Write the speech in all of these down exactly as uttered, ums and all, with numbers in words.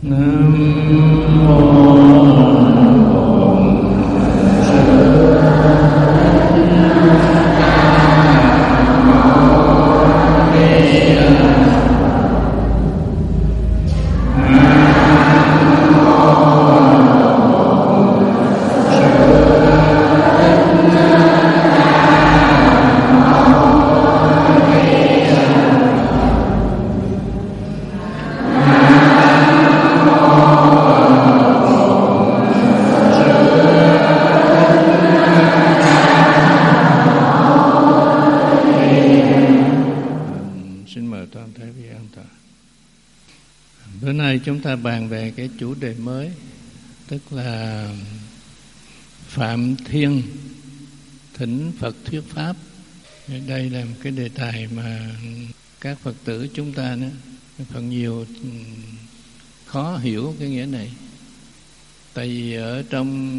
Chúng ta bàn về cái chủ đề mới, tức là Phạm Thiên thỉnh Phật thuyết Pháp. Đây là một cái đề tài mà các Phật tử chúng ta nữa, phần nhiều khó hiểu cái nghĩa này. Tại vì ở trong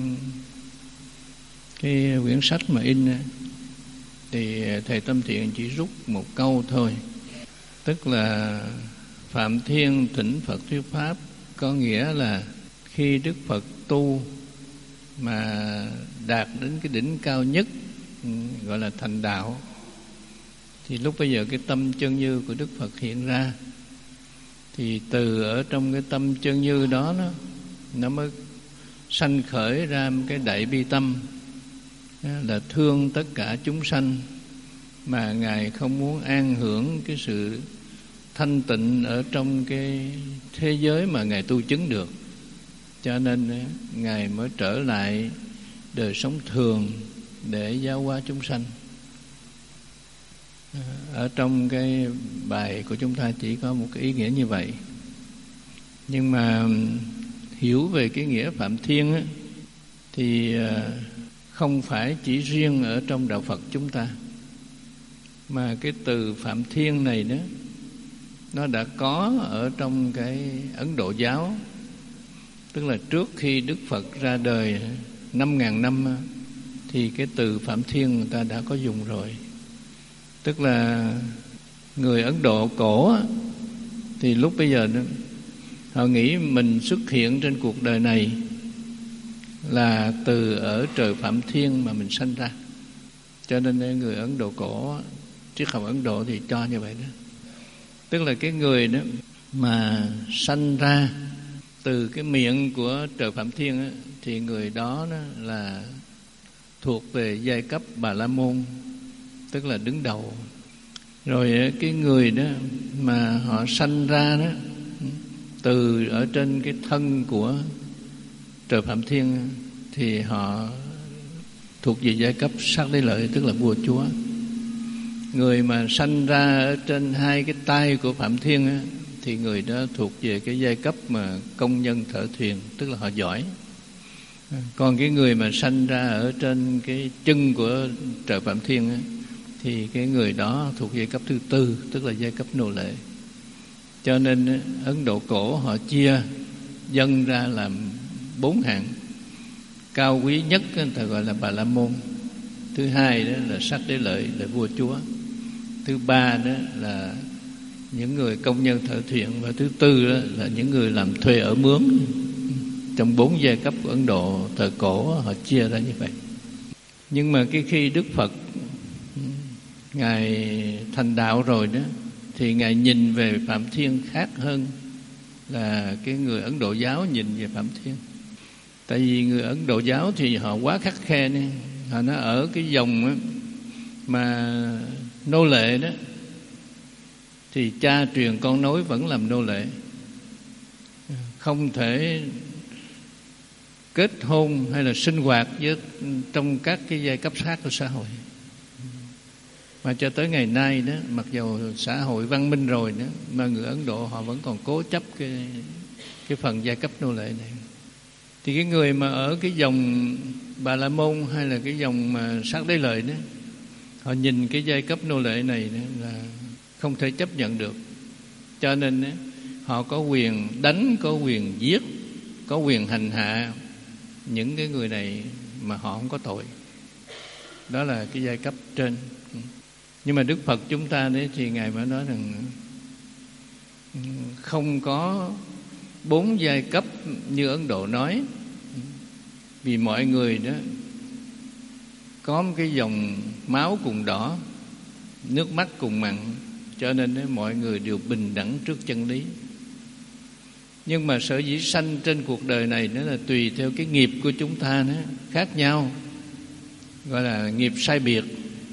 cái quyển sách mà in thì Thầy Tâm Thiện chỉ rút một câu thôi, tức là Phạm Thiên thỉnh Phật thuyết Pháp, có nghĩa là khi Đức Phật tu mà đạt đến cái đỉnh cao nhất, gọi là thành đạo, thì lúc bây giờ cái tâm chân như của Đức Phật hiện ra, thì từ ở trong cái tâm chân như đó nó, nó mới sanh khởi ra một cái đại bi tâm, là thương tất cả chúng sanh, mà Ngài không muốn an hưởng cái sự thanh tịnh ở trong cái thế giới mà Ngài tu chứng được. Cho nên Ngài mới trở lại đời sống thường để giáo hóa chúng sanh. Ở trong cái bài của chúng ta chỉ có một cái ý nghĩa như vậy. Nhưng mà hiểu về cái nghĩa Phạm Thiên á, thì không phải chỉ riêng ở trong đạo Phật chúng ta, mà cái từ Phạm Thiên này đó, nó đã có ở trong cái Ấn Độ giáo. Tức là trước khi Đức Phật ra đời năm ngàn năm, thì cái từ Phạm Thiên người ta đã có dùng rồi. Tức là người Ấn Độ cổ thì lúc bây giờ họ nghĩ mình xuất hiện trên cuộc đời này là từ ở trời Phạm Thiên mà mình sanh ra. Cho nên người Ấn Độ cổ, triết học Ấn Độ thì cho như vậy đó. Tức là cái người đó mà sanh ra từ cái miệng của trời Phạm Thiên á, thì người đó, đó là thuộc về giai cấp Bà La Môn, tức là đứng đầu. Rồi cái người đó mà họ sanh ra đó từ ở trên cái thân của trời Phạm Thiên, thì họ thuộc về giai cấp Sát Đế Lợi, tức là vua chúa. Người mà sanh ra ở trên hai cái tay của Phạm Thiên á, thì người đó thuộc về cái giai cấp mà công nhân thợ thuyền, tức là họ giỏi. Còn cái người mà sanh ra ở trên cái chân của trời Phạm Thiên á, thì cái người đó thuộc giai cấp thứ tư, tức là giai cấp nô lệ. Cho nên Ấn Độ cổ họ chia dân ra làm bốn hạng. Cao quý nhất người ta gọi là Bà La Môn, thứ hai đó là Sát Đế Lợi, là vua chúa, thứ ba đó là những người công nhân thợ thuyền, và thứ tư đó là những người làm thuê ở mướn. Trong bốn giai cấp của Ấn Độ thời cổ họ chia ra như vậy. Nhưng mà cái khi Đức Phật Ngài thành đạo rồi đó, thì Ngài nhìn về Phạm Thiên khác hơn là cái người Ấn Độ giáo nhìn về Phạm Thiên. Tại vì người Ấn Độ giáo thì họ quá khắt khe này. Họ nó ở cái dòng á, mà nô lệ đó, thì cha truyền con nối vẫn làm nô lệ, không thể kết hôn hay là sinh hoạt với trong các cái giai cấp khác của xã hội. Mà cho tới ngày nay đó, mặc dù xã hội văn minh rồi đó, mà người Ấn Độ họ vẫn còn cố chấp cái cái phần giai cấp nô lệ này. Thì cái người mà ở cái dòng Bà La Môn hay là cái dòng mà Sát Đế Lợi đó, họ nhìn cái giai cấp nô lệ này đó là không thể chấp nhận được. Cho nên đó, họ có quyền đánh, có quyền giết, có quyền hành hạ những cái người này mà họ không có tội. Đó là cái giai cấp trên. Nhưng mà Đức Phật chúng ta đấy thì Ngài mới nói rằng không có bốn giai cấp như Ấn Độ nói, vì mọi người đó có một cái dòng máu cùng đỏ, nước mắt cùng mặn, cho nên đó, mọi người đều bình đẳng trước chân lý. Nhưng mà sở dĩ sanh trên cuộc đời này nó là tùy theo cái nghiệp của chúng ta nó khác nhau, gọi là nghiệp sai biệt.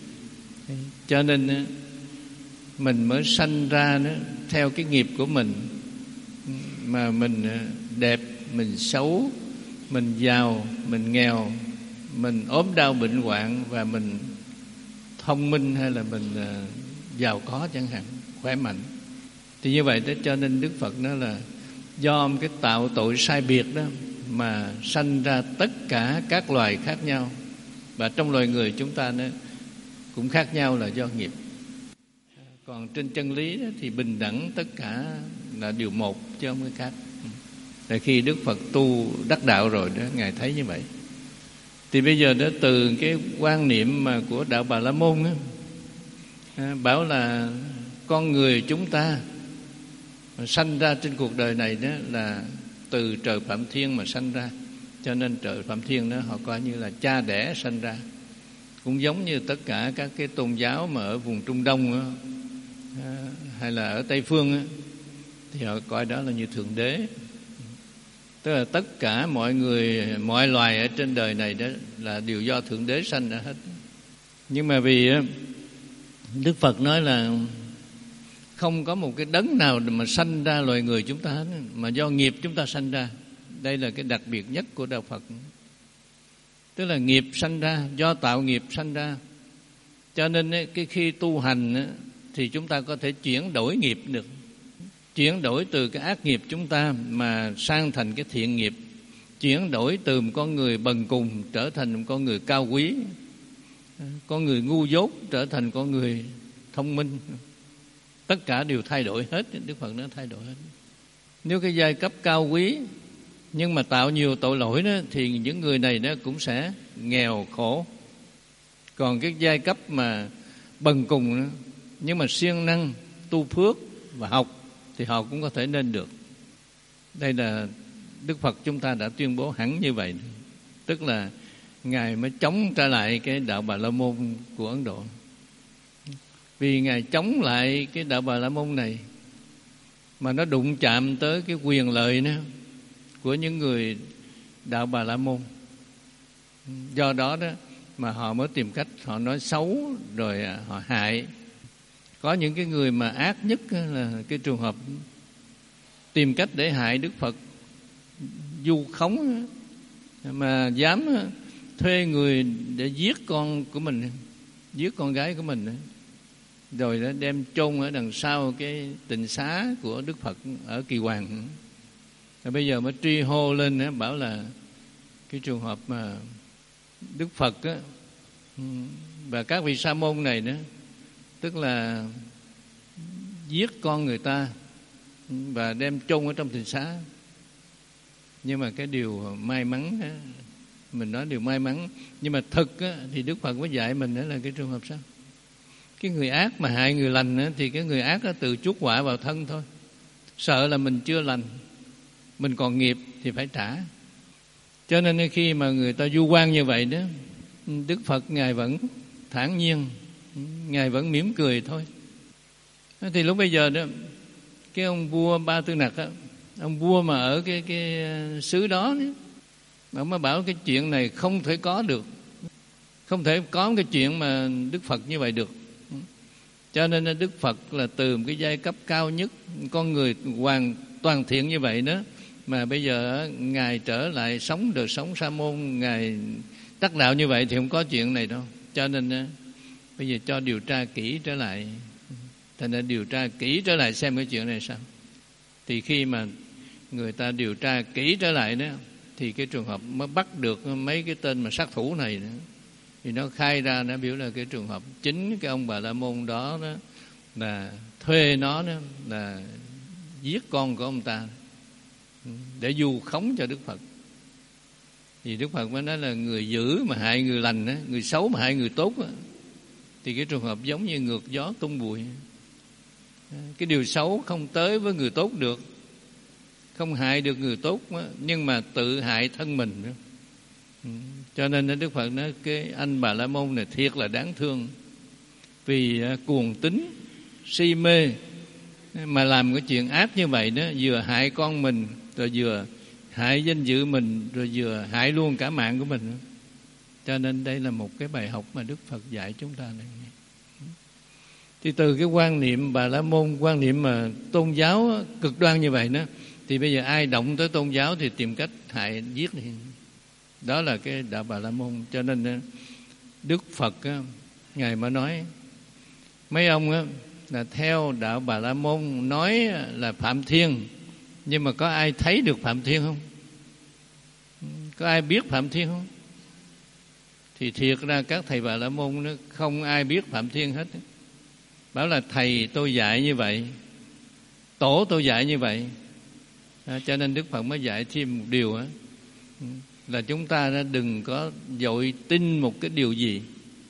Cho nên mình mới sanh ra nó theo cái nghiệp của mình, mà mình đẹp, mình xấu, mình giàu, mình nghèo, mình ốm đau bệnh hoạn, và mình thông minh hay là mình giàu có chẳng hạn, khỏe mạnh. Thì như vậy đó, cho nên Đức Phật nói là do cái tạo tội sai biệt đó mà sanh ra tất cả các loài khác nhau. Và trong loài người chúng ta nó cũng khác nhau là do nghiệp. Còn trên chân lý đó, thì bình đẳng tất cả là điều một chứ không có khác. Tại khi Đức Phật tu đắc đạo rồi đó, Ngài thấy như vậy. Thì bây giờ đó, từ cái quan niệm mà của đạo Bà La Môn đó, bảo là con người chúng ta sanh ra trên cuộc đời này đó là từ trời Phạm Thiên mà sanh ra. Cho nên trời Phạm Thiên đó họ coi như là cha đẻ sanh ra. Cũng giống như tất cả các cái tôn giáo mà ở vùng Trung Đông đó, hay là ở Tây Phương đó, thì họ coi đó là như Thượng Đế. Tức là tất cả mọi người, mọi loài ở trên đời này đó là đều do Thượng Đế sanh ra hết. Nhưng mà vì Đức Phật nói là không có một cái đấng nào mà sanh ra loài người chúng ta hết, mà do nghiệp chúng ta sanh ra. Đây là cái đặc biệt nhất của đạo Phật. Tức là nghiệp sanh ra, do tạo nghiệp sanh ra. Cho nên cái khi tu hành thì chúng ta có thể chuyển đổi nghiệp được. Chuyển đổi từ cái ác nghiệp chúng ta mà sang thành cái thiện nghiệp. Chuyển đổi từ một con người bần cùng trở thành một con người cao quý. Con người ngu dốt trở thành con người thông minh. Tất cả đều thay đổi hết. Đức Phật nó thay đổi hết. Nếu cái giai cấp cao quý nhưng mà tạo nhiều tội lỗi đó, thì những người này đó cũng sẽ nghèo khổ. Còn cái giai cấp mà bần cùng đó, nhưng mà siêng năng tu phước và học thì họ cũng có thể lên được. Đây là Đức Phật chúng ta đã tuyên bố hẳn như vậy. Tức là Ngài mới chống trả lại cái đạo Bà La Môn của Ấn Độ. Vì Ngài chống lại cái đạo Bà La Môn này mà nó đụng chạm tới cái quyền lợi nữa của những người đạo Bà La Môn. Do đó đó mà họ mới tìm cách họ nói xấu rồi họ hại. Có những cái người mà ác nhất là cái trường hợp tìm cách để hại Đức Phật, vu khống, mà dám thuê người để giết con của mình, giết con gái của mình, rồi đã đem chôn ở đằng sau cái tịnh xá của Đức Phật ở Kỳ Hoàng. Rồi bây giờ mới truy hô lên bảo là cái trường hợp mà Đức Phật á, và các vị sa môn này nữa, tức là giết con người ta và đem chôn ở trong tịnh xá. Nhưng mà cái điều may mắn á, mình nói điều may mắn, nhưng mà thực á, thì Đức Phật mới dạy mình đó là cái trường hợp sao? Cái người ác mà hại người lành á, thì cái người ác á, tự chuốc họa vào thân thôi. Sợ là mình chưa lành, mình còn nghiệp thì phải trả. Cho nên khi mà người ta vu oan như vậy đó, Đức Phật Ngài vẫn thản nhiên, Ngài vẫn mỉm cười thôi. Thì lúc bây giờ đó, cái ông vua Ba Tư Nặc á, ông vua mà ở cái cái xứ đó, ông mới bảo cái chuyện này không thể có được, không thể có cái chuyện mà Đức Phật như vậy được. Cho nên Đức Phật là từ một cái giai cấp cao nhất, con người hoàn toàn thiện như vậy đó, mà bây giờ Ngài trở lại sống đời sống sa môn, Ngài đắc đạo như vậy thì không có chuyện này đâu. Cho nên bây giờ cho điều tra kỹ trở lại, thành ra điều tra kỹ trở lại xem cái chuyện này sao. Thì khi mà người ta điều tra kỹ trở lại đó, thì cái trường hợp mới bắt được mấy cái tên mà sát thủ này nữa. Thì nó khai ra, nó biểu là cái trường hợp chính cái ông Bà La Môn đó, đó là thuê nó đó, là giết con của ông ta để vu khống cho Đức Phật. Thì Đức Phật mới nói là người dữ mà hại người lành đó, người xấu mà hại người tốt đó, thì cái trường hợp giống như ngược gió tung bụi. Cái điều xấu không tới với người tốt được, không hại được người tốt đó, nhưng mà tự hại thân mình nữa. Cho nên Đức Phật nói cái anh Bà La Môn này thiệt là đáng thương, vì cuồng tín si mê mà làm cái chuyện ác như vậy đó, vừa hại con mình, rồi vừa hại danh dự mình, rồi vừa hại luôn cả mạng của mình. Cho nên đây là một cái bài học mà Đức Phật dạy chúng ta này. Thì từ cái quan niệm Bà La Môn, quan niệm mà tôn giáo cực đoan như vậy đó, thì bây giờ ai động tới tôn giáo thì tìm cách hại giết đi. Đó là cái đạo Bà La Môn. Cho nên Đức Phật Ngài mới nói mấy ông á, là theo đạo Bà La Môn nói là Phạm Thiên, nhưng mà có ai thấy được Phạm Thiên không? Có ai biết Phạm Thiên không? Thì thiệt ra các thầy Bà La Môn nó không ai biết Phạm Thiên hết. Bảo là thầy tôi dạy như vậy, tổ tôi dạy như vậy. À, cho nên Đức Phật mới dạy thêm một điều á, là chúng ta đừng có vội tin một cái điều gì,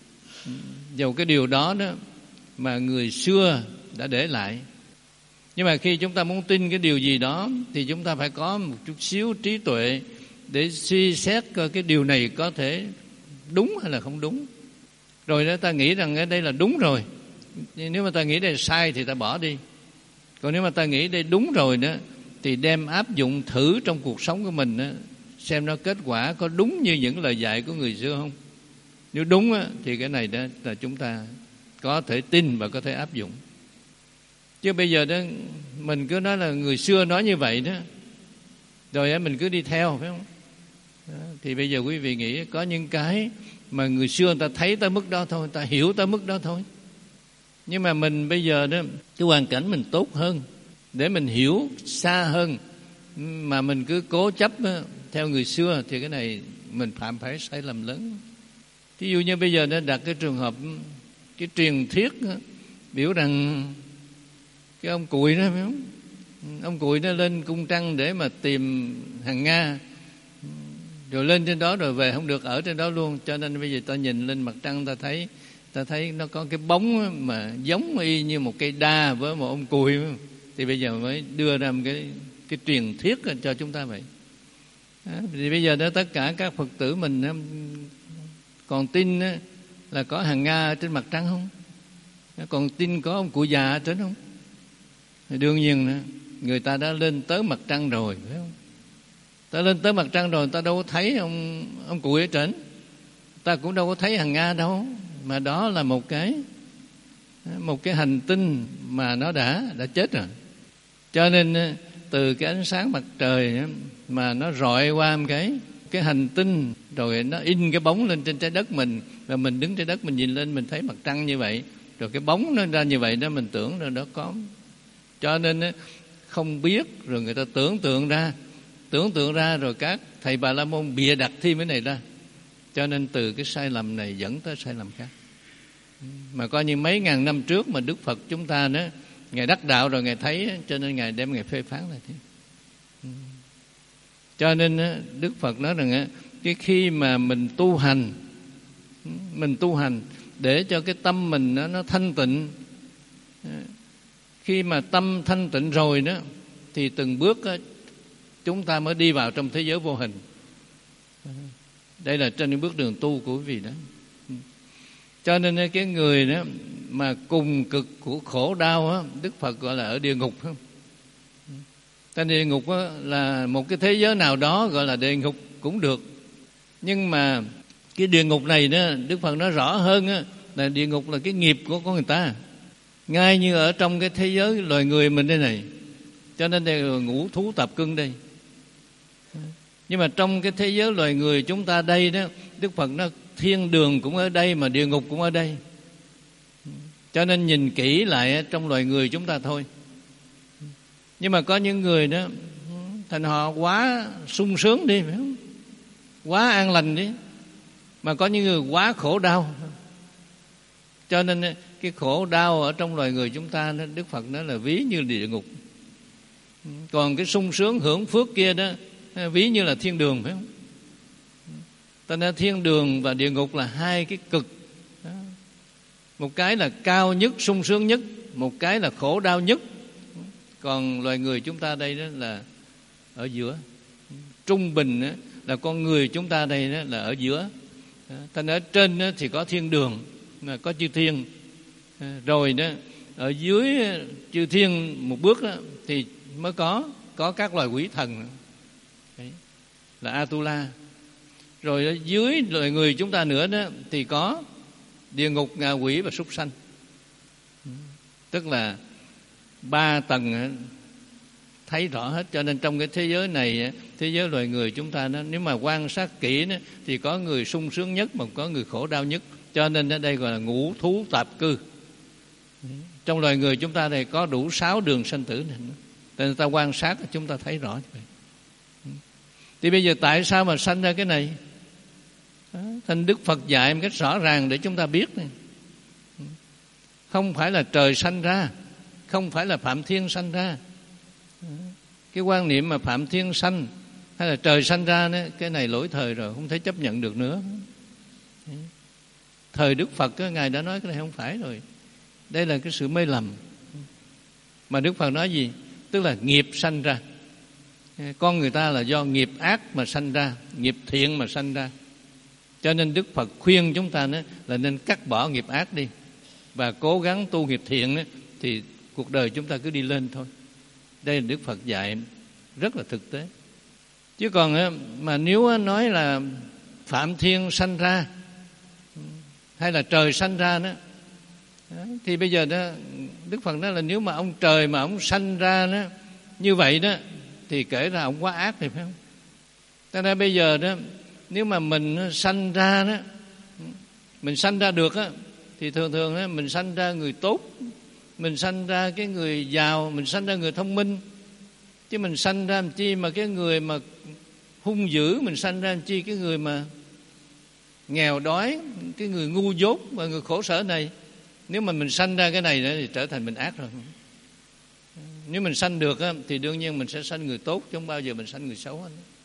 dầu cái điều đó đó mà người xưa đã để lại. Nhưng mà khi chúng ta muốn tin cái điều gì đó thì chúng ta phải có một chút xíu trí tuệ để suy xét coi cái điều này có thể đúng hay là không đúng. Rồi đó ta nghĩ rằng đây là đúng rồi, nếu mà ta nghĩ đây là sai thì ta bỏ đi. Còn nếu mà ta nghĩ đây đúng rồi đó thì đem áp dụng thử trong cuộc sống của mình đó, xem nó kết quả có đúng như những lời dạy của người xưa không. Nếu đúng á, thì cái này đó là chúng ta có thể tin và có thể áp dụng. Chứ bây giờ đó mình cứ nói là người xưa nói như vậy đó, rồi mình cứ đi theo, phải không? Đó, thì bây giờ quý vị nghĩ có những cái mà người xưa người ta thấy tới mức đó thôi, người ta hiểu tới mức đó thôi. Nhưng mà mình bây giờ đó, cái hoàn cảnh mình tốt hơn, để mình hiểu xa hơn, mà mình cứ cố chấp theo người xưa thì cái này mình phạm phải sai lầm lớn. Ví dụ như bây giờ nó đặt cái trường hợp cái truyền thuyết biểu rằng cái ông Cụi đó, phải không? Ông Cụi nó lên cung trăng để mà tìm hàng Nga, rồi lên trên đó rồi về không được ở trên đó luôn. Cho nên bây giờ ta nhìn lên mặt trăng, ta thấy ta thấy nó có cái bóng mà giống y như một cây đa với một ông Cụi. Thì bây giờ mới đưa ra một cái cái truyền thuyết cho chúng ta vậy. Đó, thì bây giờ đó tất cả các Phật tử mình còn tin là có hàng Nga trên mặt trăng không? Còn tin có ông Cụ già ở trên không? Thì đương nhiên người ta đã lên tới mặt trăng rồi, phải không? Ta lên tới mặt trăng rồi, ta đâu có thấy ông ông Cụ ở trên, ta cũng đâu có thấy hàng Nga đâu. Mà đó là một cái một cái hành tinh mà nó đã đã chết rồi. Cho nên từ cái ánh sáng mặt trời mà nó rọi qua một cái cái hành tinh, rồi nó in cái bóng lên trên trái đất mình, và mình đứng trái đất mình nhìn lên mình thấy mặt trăng như vậy, rồi cái bóng nó ra như vậy đó, mình tưởng là nó có. Cho nên không biết, rồi người ta tưởng tượng ra tưởng tượng ra rồi các thầy Bà La Môn bịa đặt thêm cái này ra. Cho nên từ cái sai lầm này dẫn tới sai lầm khác. Mà coi như mấy ngàn năm trước mà Đức Phật chúng ta đó, Ngài đắc đạo rồi Ngài thấy, cho nên Ngài đem Ngài phê phán lại thế. Cho nên Đức Phật nói rằng cái khi mà mình tu hành, mình tu hành để cho cái tâm mình nó, nó thanh tịnh. Khi mà tâm thanh tịnh rồi đó, thì từng bước đó, chúng ta mới đi vào trong thế giới vô hình. Đây là trên những bước đường tu của quý vị đó. Cho nên cái người đó mà cùng cực của khổ đau đó, Đức Phật gọi là ở địa ngục. Trên địa ngục đó là một cái thế giới nào đó gọi là địa ngục cũng được. Nhưng mà cái địa ngục này đó, Đức Phật nói rõ hơn đó, là địa ngục là cái nghiệp của con người ta. Ngay như ở trong cái thế giới loài người mình đây này. Cho nên đây là ngũ thú tạp cưng đây. Nhưng mà trong cái thế giới loài người chúng ta đây đó, Đức Phật nói thiên đường cũng ở đây mà địa ngục cũng ở đây. Cho nên nhìn kỹ lại trong loài người chúng ta thôi. Nhưng mà có những người đó thành họ quá sung sướng đi, phải không? Quá an lành đi. Mà có những người quá khổ đau. Cho nên cái khổ đau ở trong loài người chúng ta đó, Đức Phật nói là ví như địa ngục. Còn cái sung sướng hưởng phước kia đó, ví như là thiên đường, phải không? Cho nên thiên đường và địa ngục là hai cái cực. Một cái là cao nhất, sung sướng nhất, một cái là khổ đau nhất. Còn loài người chúng ta đây đó là ở giữa. Trung bình là con người chúng ta đây là ở giữa. Thành ở trên thì có thiên đường, có chư thiên. Rồi đó ở dưới chư thiên một bước đó, thì mới có có các loài quỷ thần. Đấy, là Atula. Rồi ở dưới loài người chúng ta nữa đó thì có địa ngục, ngạ quỷ và súc sanh. Tức là ba tầng thấy rõ hết. Cho nên trong cái thế giới này, thế giới loài người chúng ta đó, nếu mà quan sát kỹ đó, thì có người sung sướng nhất mà có người khổ đau nhất. Cho nên ở đây gọi là ngũ thú tạp cư. Trong loài người chúng ta này có đủ sáu đường sanh tử này. Nên người ta quan sát chúng ta thấy rõ như vậy. Thì bây giờ tại sao mà sanh ra cái này? Thành Đức Phật dạy một cách rõ ràng để chúng ta biết này. Không phải là trời sanh ra, không phải là Phạm Thiên sanh ra. Cái quan niệm mà Phạm Thiên sanh hay là trời sanh ra đó, cái này lỗi thời rồi, không thể chấp nhận được nữa. Thời Đức Phật đó, Ngài đã nói cái này không phải rồi. Đây là cái sự mê lầm. Mà Đức Phật nói gì? Tức là nghiệp sanh ra. Con người ta là do nghiệp ác mà sanh ra, nghiệp thiện mà sanh ra. Cho nên Đức Phật khuyên chúng ta đó, là nên cắt bỏ nghiệp ác đi và cố gắng tu nghiệp thiện đó, thì cuộc đời chúng ta cứ đi lên thôi. Đây là Đức Phật dạy rất là thực tế. Chứ còn mà nếu nói là Phạm Thiên sanh ra hay là trời sanh ra đó, thì bây giờ đó Đức Phật nói là nếu mà ông trời mà ông sanh ra đó như vậy đó thì kể ra ông quá ác thì phải không? Cho nên bây giờ đó nếu mà mình sanh ra đó, mình sanh ra được á, thì thường thường đó, mình sanh ra người tốt, mình sanh ra cái người giàu, mình sanh ra người thông minh. Chứ mình sanh ra làm chi mà cái người mà hung dữ, mình sanh ra làm chi cái người mà nghèo đói, cái người ngu dốt và người khổ sở này. Nếu mà mình sanh ra cái này nữa thì trở thành mình ác rồi. Nếu mình sanh được á, thì đương nhiên mình sẽ sanh người tốt, chứ không bao giờ mình sanh người xấu.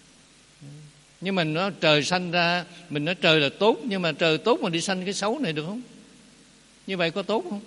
Nhưng mà nó trời sanh ra, mình nói trời là tốt, nhưng mà trời tốt mà đi sanh cái xấu này được không? Như vậy có tốt không?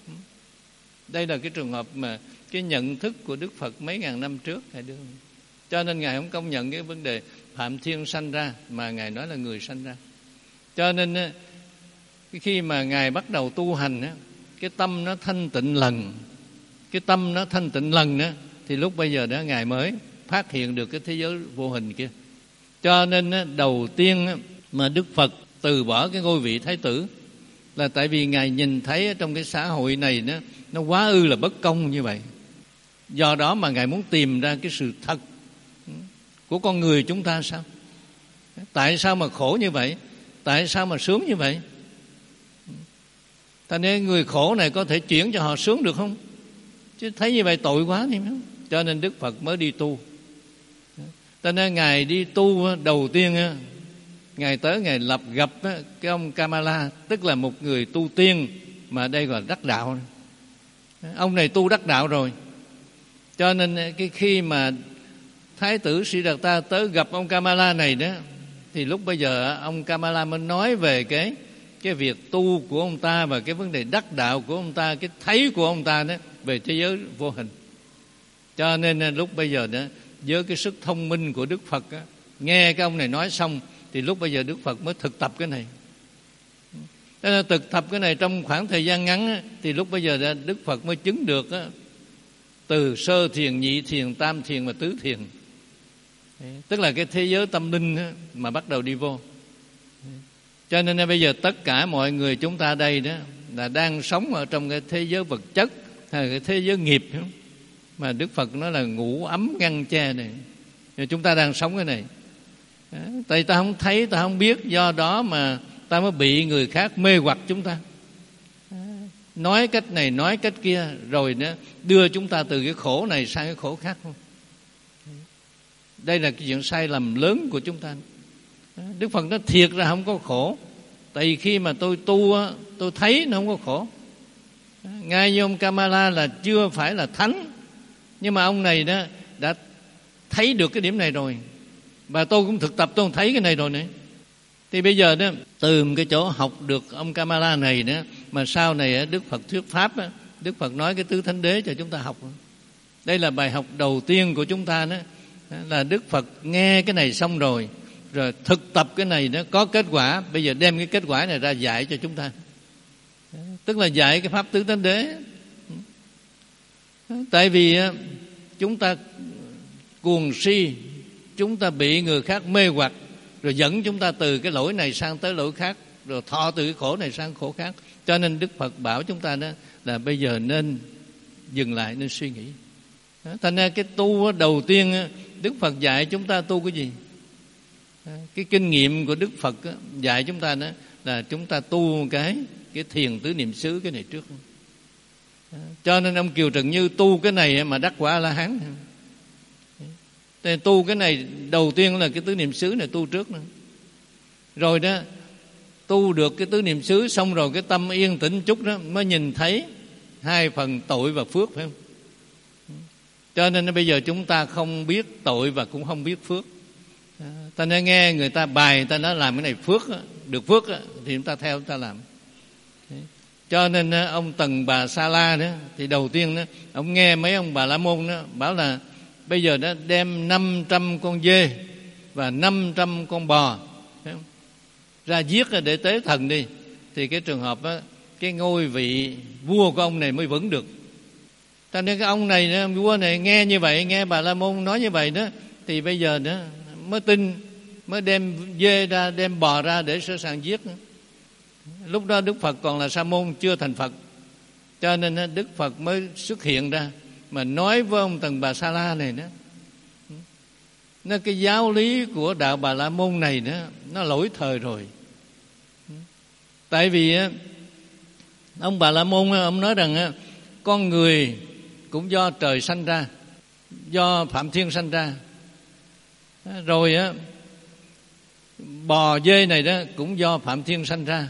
Đây là cái trường hợp mà cái nhận thức của Đức Phật mấy ngàn năm trước Ngài đưa. Cho nên Ngài không công nhận cái vấn đề Phạm Thiên sanh ra, mà Ngài nói là người sanh ra. Cho nên khi mà Ngài bắt đầu tu hành, cái tâm nó thanh tịnh lần, cái tâm nó thanh tịnh lần đó, thì lúc bây giờ đó Ngài mới phát hiện được cái thế giới vô hình kia. Cho nên đầu tiên mà Đức Phật từ bỏ cái ngôi vị Thái tử là tại vì Ngài nhìn thấy trong cái xã hội này nó, nó quá ư là bất công như vậy. Do đó mà Ngài muốn tìm ra cái sự thật của con người chúng ta sao? Tại sao mà khổ như vậy? Tại sao mà sướng như vậy? Thành nên người khổ này có thể chuyển cho họ sướng được không? Chứ thấy như vậy tội quá thì không. Cho nên Đức Phật mới đi tu. Cho nên Ngài đi tu đầu tiên, Ngài tới Ngài lập gặp cái ông Kamala, tức là một người tu tiên mà đây gọi là đắc đạo. Ông này tu đắc đạo rồi. Cho nên cái khi mà Thái tử Siddhartha tới gặp ông Kamala này đó, thì lúc bây giờ ông Kamala mới nói về cái cái việc tu của ông ta và cái vấn đề đắc đạo của ông ta, cái thấy của ông ta đó về thế giới vô hình. Cho nên lúc bây giờ đó, với cái sức thông minh của Đức Phật đó, nghe cái ông này nói xong thì lúc bây giờ Đức Phật mới thực tập cái này. Thực tập cái này trong khoảng thời gian ngắn đó, thì lúc bây giờ đó, Đức Phật mới chứng được đó, từ sơ thiền, nhị thiền, tam thiền và tứ thiền. Tức là cái thế giới tâm linh mà bắt đầu đi vô. Cho nên bây giờ tất cả mọi người chúng ta đây đó là đang sống ở trong cái thế giới vật chất hay là cái thế giới nghiệp mà Đức Phật nói là ngủ ấm ngăn che này. Rồi chúng ta đang sống cái này. Tại ta không thấy, ta không biết, do đó mà ta mới bị người khác mê hoặc chúng ta. Nói cách này, nói cách kia, rồi đó đưa chúng ta từ cái khổ này sang cái khổ khác. Đây là cái chuyện sai lầm lớn của chúng ta. Đức Phật nói thiệt ra không có khổ. Tại vì khi mà tôi tu, tôi thấy nó không có khổ. Ngay như ông Kamala là chưa phải là thánh, nhưng mà ông này đó đã thấy được cái điểm này rồi. Và tôi cũng thực tập tôi thấy cái này rồi nữa. Thì bây giờ đó, từ cái chỗ học được ông Kamala này đó, mà sau này Đức Phật thuyết pháp, Đức Phật nói cái tứ thánh đế cho chúng ta học. Đây là bài học đầu tiên của chúng ta đó. là Đức Phật nghe cái này xong rồi, rồi thực tập cái này nó có kết quả, bây giờ đem cái kết quả này ra dạy cho chúng ta. Tức là dạy cái pháp tứ tánh đế. Tại vì chúng ta cuồng si, chúng ta bị người khác mê hoặc, rồi dẫn chúng ta từ cái lỗi này sang tới lỗi khác, rồi thọ từ cái khổ này sang khổ khác. Cho nên Đức Phật bảo chúng ta đó là bây giờ nên dừng lại, nên suy nghĩ. Thành ra cái tu đầu tiên Đức Phật dạy chúng ta tu cái gì? Cái kinh nghiệm của Đức Phật dạy chúng ta đó là chúng ta tu cái cái thiền tứ niệm xứ cái này trước. Cho nên ông Kiều Trần Như tu cái này mà đắc quả A-la-hán. Tu cái này đầu tiên là cái tứ niệm xứ này tu trước nữa. Rồi đó tu được cái tứ niệm xứ xong rồi cái tâm yên tĩnh chút đó mới nhìn thấy hai phần tội và phước, phải không? Cho nên bây giờ chúng ta không biết tội và cũng không biết phước. Ta nên nghe người ta bài, người ta nói làm cái này phước, được phước thì chúng ta theo chúng ta làm. Cho nên ông Tần Bà Sa La đó thì đầu tiên đó, ông nghe mấy ông Bà La Môn đó bảo là bây giờ đó đem năm trăm con dê và năm trăm con bò ra giết để tế thần đi, thì cái trường hợp đó, cái ngôi vị vua của ông này mới vững được. Cho nên cái ông này, vua này nghe như vậy, nghe Bà La Môn nói như vậy đó, thì bây giờ đó mới tin, mới đem dê ra, đem bò ra để sẵn sàng giết nữa. Lúc đó Đức Phật còn là Sa môn, chưa thành Phật. Cho nên Đức Phật mới xuất hiện ra mà nói với ông Tần Bà Sa La này đó, nó cái giáo lý của đạo Bà La Môn này đó, nó lỗi thời rồi. Tại vì ông Bà La Môn ông nói rằng con người cũng do trời sanh ra, do Phạm Thiên sanh ra. Rồi á, bò dê này đó cũng do Phạm Thiên sanh ra.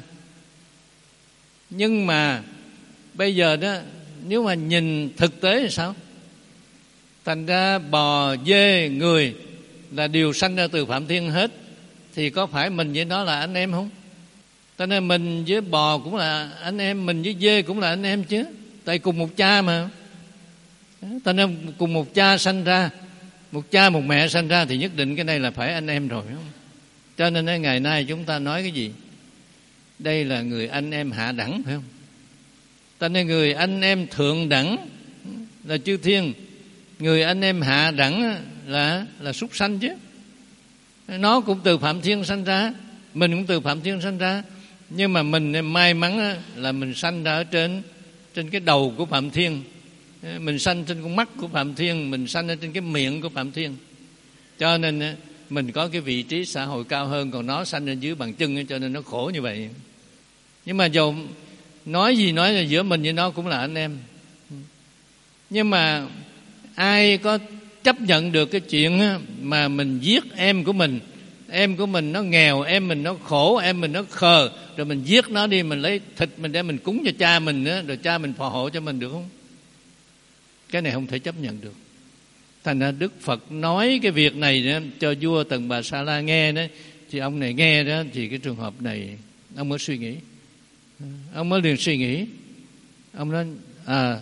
Nhưng mà bây giờ đó, nếu mà nhìn thực tế thì sao? Thành ra bò, dê, người là đều sanh ra từ Phạm Thiên hết. Thì có phải mình với nó là anh em không? Cho nên mình với bò cũng là anh em, mình với dê cũng là anh em chứ. Tại cùng một cha mà. Cho nên cùng một cha sanh ra, một cha một mẹ sanh ra thì nhất định cái này là phải anh em rồi, không? Cho nên ngày nay chúng ta nói cái gì? Đây là người anh em hạ đẳng, phải không? Cho nên người anh em thượng đẳng là chư thiên, người anh em hạ đẳng là là súc sanh chứ. Nó cũng từ Phạm Thiên sanh ra, mình cũng từ Phạm Thiên sanh ra. Nhưng mà mình may mắn là mình sanh ra ở trên trên cái đầu của Phạm Thiên, mình sanh trên con mắt của Phạm Thiên, mình sanh ở trên cái miệng của Phạm Thiên. Cho nên mình có cái vị trí xã hội cao hơn, còn nó sanh lên dưới bàn chân, cho nên nó khổ như vậy. Nhưng mà dù nói gì nói là giữa mình với nó cũng là anh em. Nhưng mà ai có chấp nhận được cái chuyện mà mình giết em của mình, em của mình nó nghèo, em mình nó khổ, em mình nó khờ, rồi mình giết nó đi, mình lấy thịt mình để mình cúng cho cha mình nữa, rồi cha mình phò hộ cho mình, được không? Cái này không thể chấp nhận được. Thành ra Đức Phật nói cái việc này đó, cho vua Tần Bà Sa La nghe đó, thì ông này nghe đó, thì cái trường hợp này ông mới suy nghĩ. Ông mới liền suy nghĩ. Ông nói à,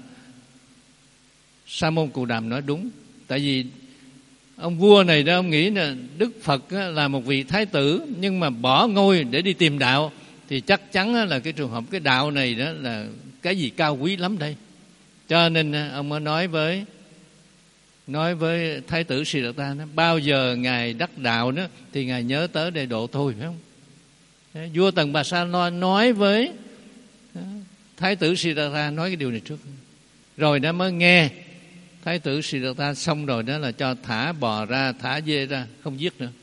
Sa môn Cù Đàm nói đúng. Tại vì ông vua này đó, ông nghĩ là Đức Phật là một vị thái tử, nhưng mà bỏ ngôi để đi tìm đạo, thì chắc chắn là cái trường hợp cái đạo này đó là cái gì cao quý lắm đây. Cho nên ông mới nói với nói với thái tử Siddhartha, bao giờ ngài đắc đạo đó thì ngài nhớ tới để độ tôi, phải không? Vua Tần Bà Sa La nói với thái tử Siddhartha nói cái điều này trước, rồi nó mới nghe thái tử Siddhartha xong rồi đó là cho thả bò ra, thả dê ra, không giết nữa.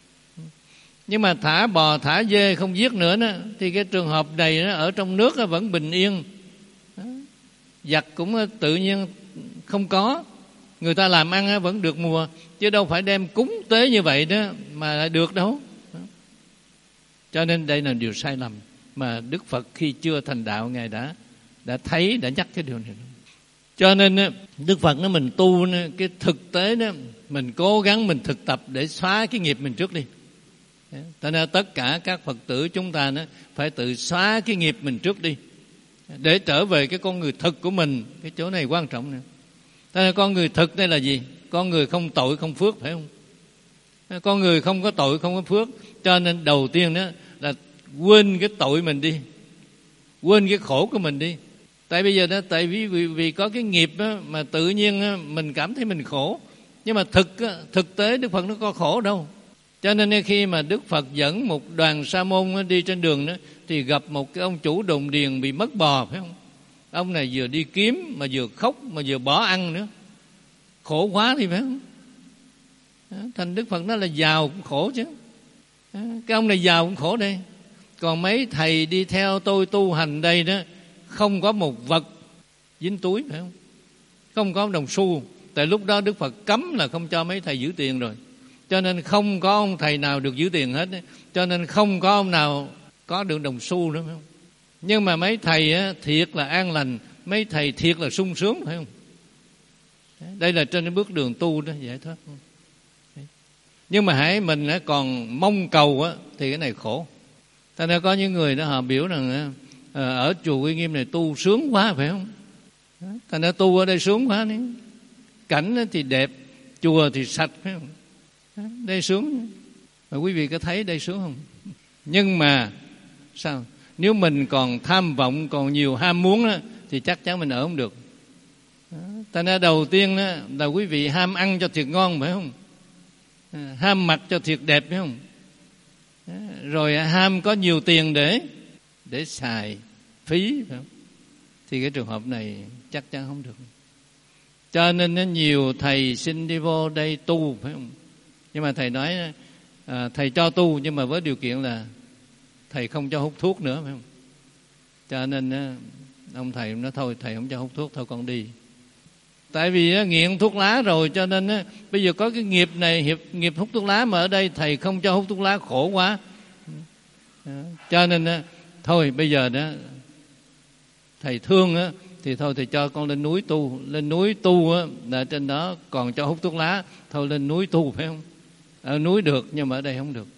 Nhưng mà thả bò, thả dê không giết nữa đó, thì cái trường hợp này đó, ở trong nước đó, vẫn bình yên, giặc cũng tự nhiên không có, người ta làm ăn vẫn được mùa, chứ đâu phải đem cúng tế như vậy đó mà lại được đâu. Cho nên đây là điều sai lầm mà Đức Phật khi chưa thành đạo ngài đã đã thấy, đã nhắc cái điều này. Cho nên Đức Phật nói mình tu cái thực tế đó, mình cố gắng mình thực tập để xóa cái nghiệp mình trước đi. Cho nên tất cả các Phật tử chúng ta đó, phải tự xóa cái nghiệp mình trước đi, để trở về cái con người thực của mình. Cái chỗ này quan trọng nè. Cho nên con người thực đây là gì? con người không tội không phước, phải không? Con người không có tội không có phước, cho nên đầu tiên đó là quên cái tội mình đi, quên cái khổ của mình đi. Tại bây giờ đó, tại vì, vì, vì có cái nghiệp đó, mà tự nhiên đó, mình cảm thấy mình khổ. Nhưng mà thực thực tế Đức Phật nó có khổ đâu. Cho nên khi mà Đức Phật dẫn một đoàn sa môn đi trên đường đó, thì gặp một cái ông chủ đồn điền bị mất bò, phải không? Ông này vừa đi kiếm mà vừa khóc mà vừa bỏ ăn nữa, khổ quá thì phải không? Thành Đức Phật nói là giàu cũng khổ chứ. Cái ông này giàu cũng khổ đây. Còn mấy thầy đi theo tôi tu hành đây đó, không có một vật dính túi, phải không? Không có đồng xu. Tại lúc đó Đức Phật cấm là không cho mấy thầy giữ tiền rồi, cho nên không có ông thầy nào được giữ tiền hết. Cho nên không có ông nào có được đồng xu nữa, phải không? Nhưng mà mấy thầy á, thiệt là an lành, mấy thầy thiệt là sung sướng, phải không? Đây là trên cái bước đường tu đó, giải thoát. Nhưng mà hãy mình á, còn mong cầu á, thì cái này khổ. Thành ra có những người đó họ biểu rằng ở chùa Uy Nghiêm này tu sướng quá, phải không? Thành ra tu ở đây sướng quá đấy. Cảnh thì đẹp, chùa thì sạch, phải không? Đây sướng. Mà quý vị có thấy đây sướng không? Nhưng mà sao? Nếu mình còn tham vọng, còn nhiều ham muốn đó, thì chắc chắn mình ở không được. Thành ra đầu tiên đó, là quý vị ham ăn cho thiệt ngon, phải không? Ham mặc cho thiệt đẹp, phải không? Rồi ham có nhiều tiền để để xài phí, phải không? Thì cái trường hợp này chắc chắn không được. Cho nên nhiều thầy xin đi vô đây tu, phải không? Nhưng mà thầy nói à, thầy cho tu, nhưng mà với điều kiện là thầy không cho hút thuốc nữa, phải không? Cho nên ông thầy nói thôi thầy không cho hút thuốc, thôi con đi. Tại vì nghiện thuốc lá rồi, cho nên bây giờ có cái nghiệp này, nghiệp hút thuốc lá, mà ở đây thầy không cho hút thuốc lá, khổ quá. Cho nên thôi bây giờ đó thầy thương á, thì thôi thầy cho con lên núi tu. Lên núi tu á, là trên đó còn cho hút thuốc lá, thôi lên núi tu, phải không? Ở núi được nhưng mà ở đây không được.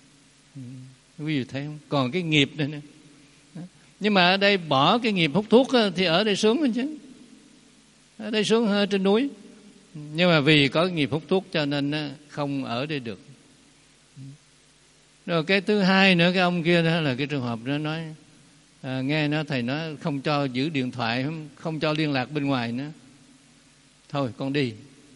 Quý vị thấy không? Còn cái nghiệp này nữa. Nhưng mà ở đây bỏ cái nghiệp hút thuốc á, thì ở đây sướng hơn chứ. Ở đây sướng hơn trên núi. Nhưng mà vì có nghiệp hút thuốc cho nên không ở đây được. Rồi cái thứ hai nữa, cái ông kia đó là cái trường hợp đó nói à, nghe nó thầy nói không cho giữ điện thoại, không cho liên lạc bên ngoài nữa. Thôi con đi.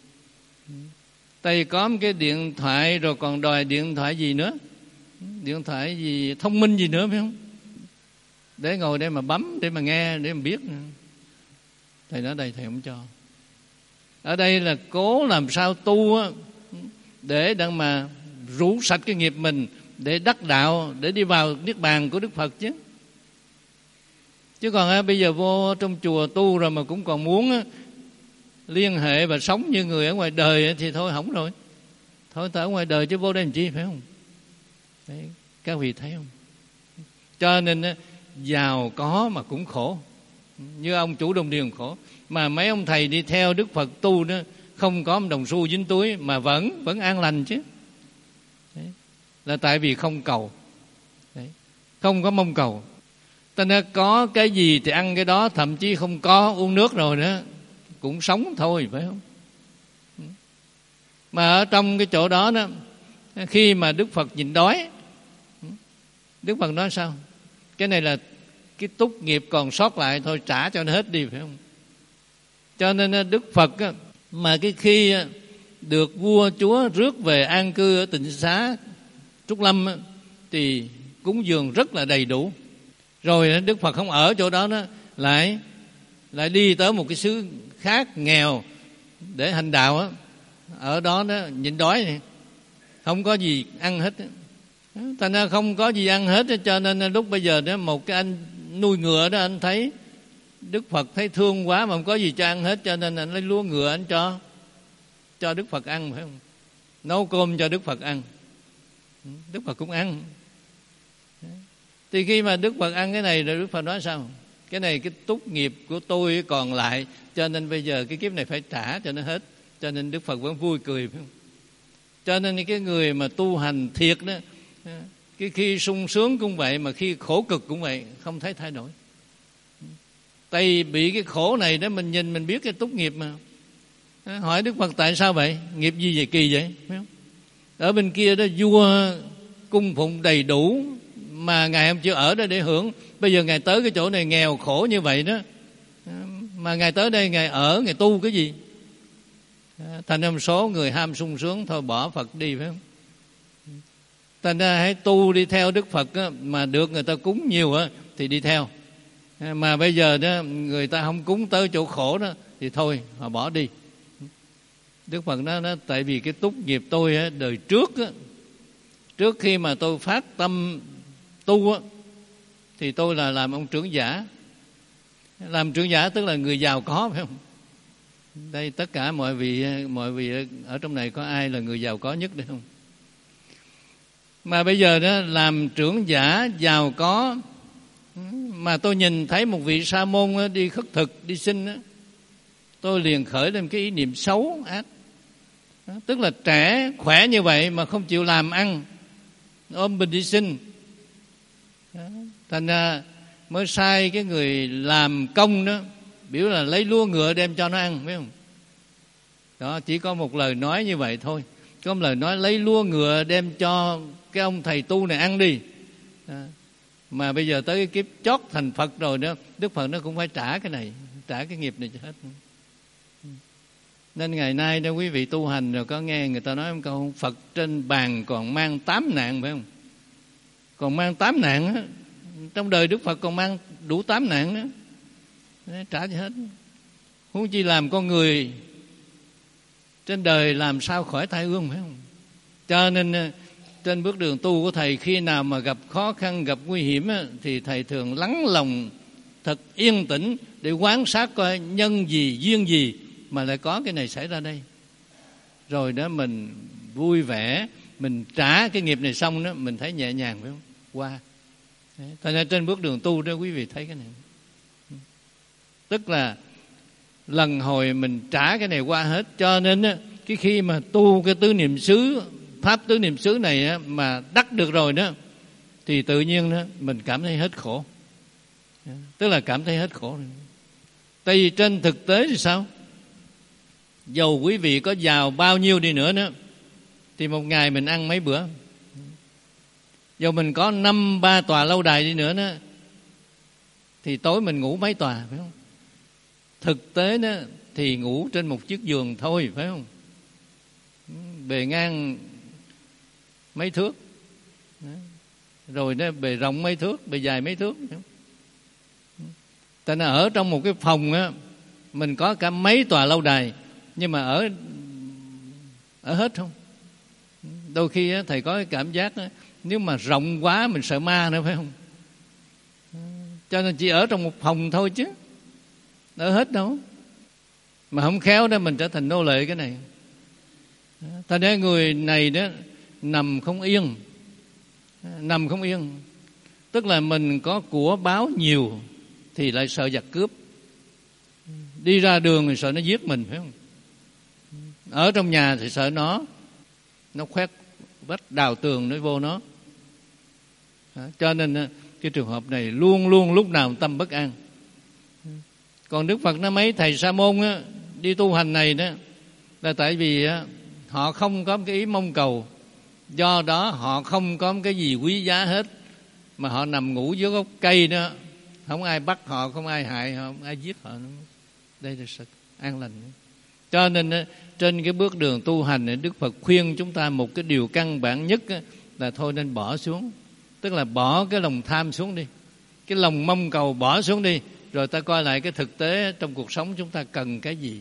Tại có một cái điện thoại rồi còn đòi điện thoại gì nữa, điện thoại gì thông minh gì nữa, phải không? Để ngồi đây mà bấm, để mà nghe, để mà biết. Thầy nói đây thầy không cho. Ở đây là cố làm sao tu á, để đặng mà rũ sạch cái nghiệp mình, để đắc đạo, để đi vào niết bàn của Đức Phật chứ. Chứ còn á, bây giờ vô trong chùa tu rồi mà cũng còn muốn á, liên hệ và sống như người ở ngoài đời á, thì thôi hỏng rồi. Thôi ta ở ngoài đời chứ vô đây làm chi, phải không? Đấy, các vị thấy không? Cho nên á, giàu có mà cũng khổ. Như ông chủ đồng điền khổ. Mà mấy ông thầy đi theo Đức Phật tu đó, không có một đồng xu dính túi mà vẫn vẫn an lành chứ. Đấy, là tại vì không cầu. Đấy, không có mong cầu. Ta nói có cái gì thì ăn cái đó, thậm chí không có uống nước rồi nữa cũng sống thôi, phải không? Mà ở trong cái chỗ đó đó, khi mà Đức Phật nhịn đói, Đức Phật nói sao? Cái này là cái túc nghiệp còn sót lại, thôi trả cho nó hết đi, phải không? Cho nên Đức Phật á, mà cái khi được vua chúa rước về an cư ở Tịnh Xá Trúc Lâm á, thì cúng dường rất là đầy đủ. Rồi Đức Phật không ở chỗ đó, đó lại lại đi tới một cái xứ khác nghèo để hành đạo á. Ở đó đó nhịn đói này, không có gì ăn hết. Thành ra không có gì ăn hết, cho nên lúc bây giờ đó một cái anh nuôi ngựa đó, anh thấy Đức Phật thấy thương quá mà không có gì cho ăn hết, cho nên anh lấy lúa ngựa anh cho cho Đức Phật ăn, phải không? Nấu cơm cho Đức Phật ăn, Đức Phật cũng ăn. Thì khi mà Đức Phật ăn cái này rồi Đức Phật nói sao? Cái này cái túc nghiệp của tôi còn lại, cho nên bây giờ cái kiếp này phải trả cho nó hết. Cho nên Đức Phật vẫn vui cười, phải không? Cho nên cái người mà tu hành thiệt đó, cái khi sung sướng cũng vậy, mà khi khổ cực cũng vậy, không thấy thay đổi. Tại bị cái khổ này đó, mình nhìn mình biết cái túc nghiệp mà. Hỏi Đức Phật tại sao vậy? Nghiệp gì vậy kỳ vậy? Phải không? Ở bên kia đó vua cung phụng đầy đủ mà Ngài không chịu ở đó để hưởng. Bây giờ Ngài tới cái chỗ này nghèo khổ như vậy đó, mà Ngài tới đây Ngài ở, Ngài tu cái gì? Thành ra một số người ham sung sướng thôi bỏ Phật đi, phải không? Thành ra hãy tu đi theo Đức Phật á, mà được người ta cúng nhiều á, thì đi theo. Mà bây giờ đó người ta không cúng tới chỗ khổ đó thì thôi họ bỏ đi. Đức Phật nói, nói tại vì cái túc nghiệp tôi á, đời trước á, trước khi mà tôi phát tâm tu á, thì tôi là làm ông trưởng giả. Làm trưởng giả tức là người giàu có, phải không? Đây tất cả mọi vị mọi vị ở trong này có ai là người giàu có nhất đây không? Mà bây giờ đó làm trưởng giả giàu có, mà tôi nhìn thấy một vị sa môn đi khất thực, đi xin đó, tôi liền khởi lên cái ý niệm xấu ác. Tức là trẻ khỏe như vậy mà không chịu làm ăn, ôm bình đi xin. Thành ra mới sai cái người làm công đó, biểu là lấy lúa ngựa đem cho nó ăn, phải không? Đó, chỉ có một lời nói như vậy thôi. Có một lời nói lấy lúa ngựa đem cho cái ông thầy tu này ăn đi. Đó. Mà bây giờ tới cái kiếp chót thành Phật rồi đó, Đức Phật nó cũng phải trả cái này, trả cái nghiệp này cho hết. Nên ngày nay đó quý vị tu hành rồi có nghe người ta nói một câu, Phật trên bàn còn mang tám nạn, phải không? Còn mang tám nạn á, trong đời Đức Phật còn mang đủ tám nạn đó, trả cho hết. Huống chi làm con người trên đời làm sao khỏi tai ương, phải không? Cho nên trên bước đường tu của thầy, khi nào mà gặp khó khăn, gặp nguy hiểm á, thì thầy thường lắng lòng thật yên tĩnh để quan sát coi nhân gì, duyên gì mà lại có cái này xảy ra đây. Rồi đó mình vui vẻ, mình trả cái nghiệp này xong đó, mình thấy nhẹ nhàng, phải không? Qua. Thành ra trên bước đường tu đó quý vị thấy cái này. Tức là lần hồi mình trả cái này qua hết. Cho nên á, cái khi mà tu cái tứ niệm xứ, pháp tứ niệm xứ này á, mà đắc được rồi đó, thì tự nhiên đó, mình cảm thấy hết khổ. Tức là cảm thấy hết khổ. Tại vì trên thực tế thì sao? Dầu quý vị có giàu bao nhiêu đi nữa đó, thì một ngày mình ăn mấy bữa? Dầu mình có năm ba tòa lâu đài đi nữa đó, thì tối mình ngủ mấy tòa, phải không? Thực tế đó thì ngủ trên một chiếc giường thôi, phải không? Bề ngang mấy thước, rồi đó bề rộng mấy thước, bề dài mấy thước. Tại nó ở trong một cái phòng á, mình có cả mấy tòa lâu đài, nhưng mà ở ở hết không? Đôi khi á, thầy có cái cảm giác á, nếu mà rộng quá mình sợ ma nữa, phải không? Cho nên chỉ ở trong một phòng thôi chứ ở hết đâu. Mà không khéo đó mình trở thành nô lệ cái này. Thành ra người này đó nằm không yên, nằm không yên. Tức là mình có của báo nhiều thì lại sợ giặc cướp, đi ra đường thì sợ nó giết mình, phải không? Ở trong nhà thì sợ nó nó khoét vách đào tường nó vô nó. Cho nên cái trường hợp này luôn luôn lúc nào tâm bất an. Còn Đức Phật nói mấy thầy sa môn á, đi tu hành này đó là tại vì á, họ không có cái ý mong cầu, do đó họ không có cái gì quý giá hết, mà họ nằm ngủ dưới gốc cây đó, không ai bắt họ, không ai hại họ, không ai giết họ nữa. Đây là sự an lành. Cho nên á, trên cái bước đường tu hành, Đức Phật khuyên chúng ta một cái điều căn bản nhất á, là thôi nên bỏ xuống. Tức là bỏ cái lòng tham xuống đi, cái lòng mong cầu bỏ xuống đi, rồi ta coi lại cái thực tế trong cuộc sống chúng ta cần cái gì,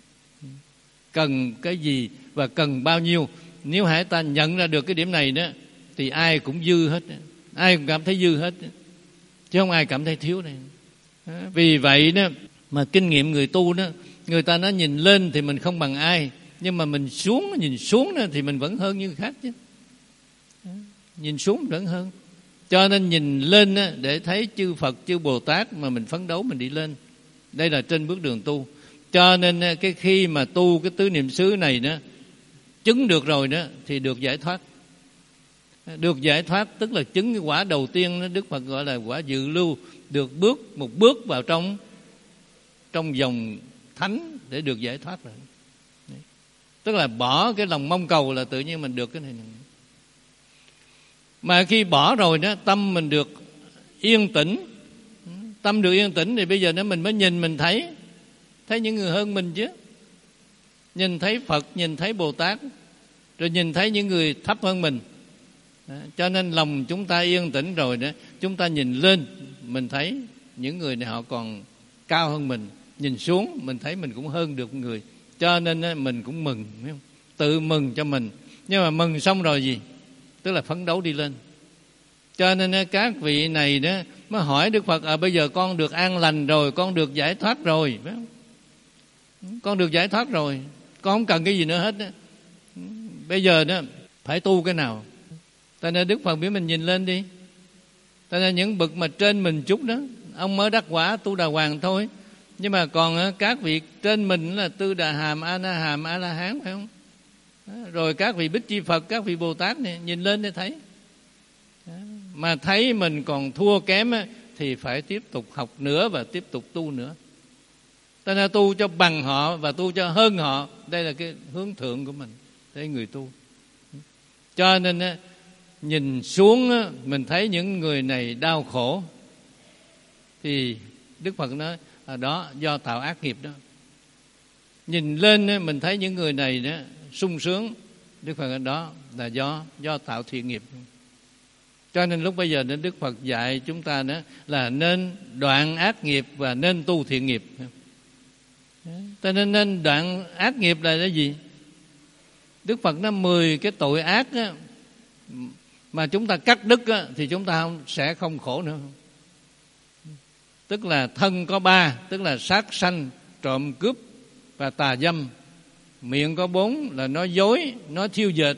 cần cái gì và cần bao nhiêu. Nếu hãy ta nhận ra được cái điểm này đó, thì ai cũng dư hết, ai cũng cảm thấy dư hết, chứ không ai cảm thấy thiếu này. Vì vậy đó mà kinh nghiệm người tu đó, người ta nói nhìn lên thì mình không bằng ai, nhưng mà mình xuống, nhìn xuống đó, thì mình vẫn hơn như người khác chứ. Nhìn xuống vẫn hơn. Cho nên nhìn lên đó, để thấy chư Phật, chư Bồ Tát mà mình phấn đấu mình đi lên. Đây là trên bước đường tu. Cho nên cái khi mà tu cái tứ niệm xứ này đó, chứng được rồi đó, thì được giải thoát. Được giải thoát tức là chứng cái quả đầu tiên đó, Đức Phật gọi là quả dự lưu, được bước một bước vào trong trong dòng thánh để được giải thoát rồi. Tức là bỏ cái lòng mong cầu là tự nhiên mình được cái này. Mà khi bỏ rồi đó, tâm mình được yên tĩnh. Tâm được yên tĩnh thì bây giờ nó mình mới nhìn, mình thấy thấy những người hơn mình chứ. Nhìn thấy Phật, nhìn thấy Bồ Tát, rồi nhìn thấy những người thấp hơn mình. Đó, cho nên lòng chúng ta yên tĩnh rồi đó, chúng ta nhìn lên, mình thấy những người này họ còn cao hơn mình. Nhìn xuống, mình thấy mình cũng hơn được người. Cho nên mình cũng mừng, phải không? Tự mừng cho mình. Nhưng mà mừng xong rồi gì? Tức là phấn đấu đi lên. Cho nên các vị này đó mới hỏi Đức Phật, à bây giờ con được an lành rồi, con được giải thoát rồi, phải không? Con được giải thoát rồi, con không cần cái gì nữa hết đó. Bây giờ đó phải tu cái nào? Cho nên Đức Phật biết mình nhìn lên đi. Cho nên những bậc mà trên mình chút đó, ông mới đắc quả Tu Đà Hoàng thôi. Nhưng mà còn các vị trên mình là Tư Đà Hàm, A Na Hàm, A La Hán, phải không? Rồi các vị Bích Chi Phật, các vị Bồ Tát này, nhìn lên để thấy. Mà thấy mình còn thua kém thì phải tiếp tục học nữa và tiếp tục tu nữa. Ta nên tu cho bằng họ và tu cho hơn họ. Đây là cái hướng thượng của mình, đây người tu. Cho nên nhìn xuống mình thấy những người này đau khổ thì Đức Phật nói à, đó do tạo ác nghiệp đó. Nhìn lên mình thấy những người này đó sung sướng, Đức Phật nói đó là do do tạo thiện nghiệp. Cho nên lúc bây giờ đến Đức Phật dạy chúng ta đó là nên đoạn ác nghiệp và nên tu thiện nghiệp. Cho nên nên đoạn ác nghiệp là cái gì? Đức Phật nói mười cái tội ác á, mà chúng ta cắt đứt á, thì chúng ta không, sẽ không khổ nữa. Tức là thân có ba, tức là sát sanh, trộm cướp và tà dâm. Miệng có bốn là nói dối, nói thiêu dệt,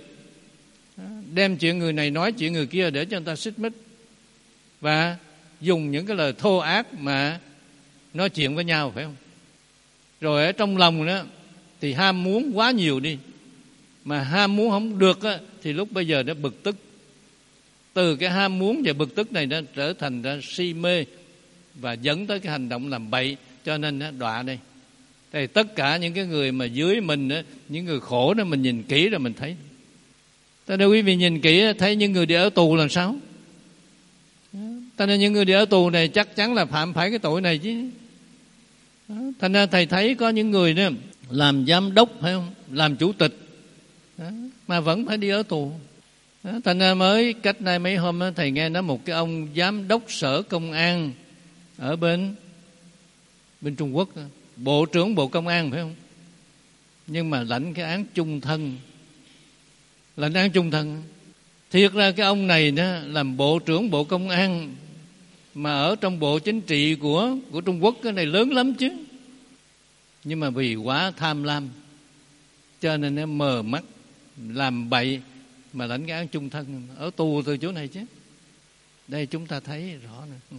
đem chuyện người này nói chuyện người kia để cho người ta xích mích, và dùng những cái lời thô ác mà nói chuyện với nhau, phải không? Rồi ở trong lòng đó thì ham muốn quá nhiều đi, mà ham muốn không được á, thì lúc bây giờ nó bực tức. Từ cái ham muốn và bực tức này nó trở thành ra si mê và dẫn tới cái hành động làm bậy. Cho nên nó đọa đây. Thì tất cả những cái người mà dưới mình đó, những người khổ đó, mình nhìn kỹ rồi mình thấy. Ta nói quý vị nhìn kỹ thấy những người đi ở tù làm sao? Ta nói những người đi ở tù này chắc chắn là phạm phải cái tội này chứ. Thành ra thầy thấy có những người đó làm giám đốc, phải không? Làm chủ tịch đó, mà vẫn phải đi ở tù. Đó, thành ra mới cách đây mấy hôm đó, thầy nghe nói một cái ông giám đốc sở công an ở bên bên Trung Quốc, bộ trưởng bộ công an, phải không? Nhưng mà lãnh cái án chung thân, lãnh án chung thân. Thiệt ra cái ông này đó làm bộ trưởng bộ công an mà ở trong bộ chính trị của của Trung Quốc, cái này lớn lắm chứ. Nhưng mà vì quá tham lam cho nên nó mờ mắt làm bậy mà lãnh cái án chung thân, ở tù từ chỗ này chứ. Đây chúng ta thấy rõ nè.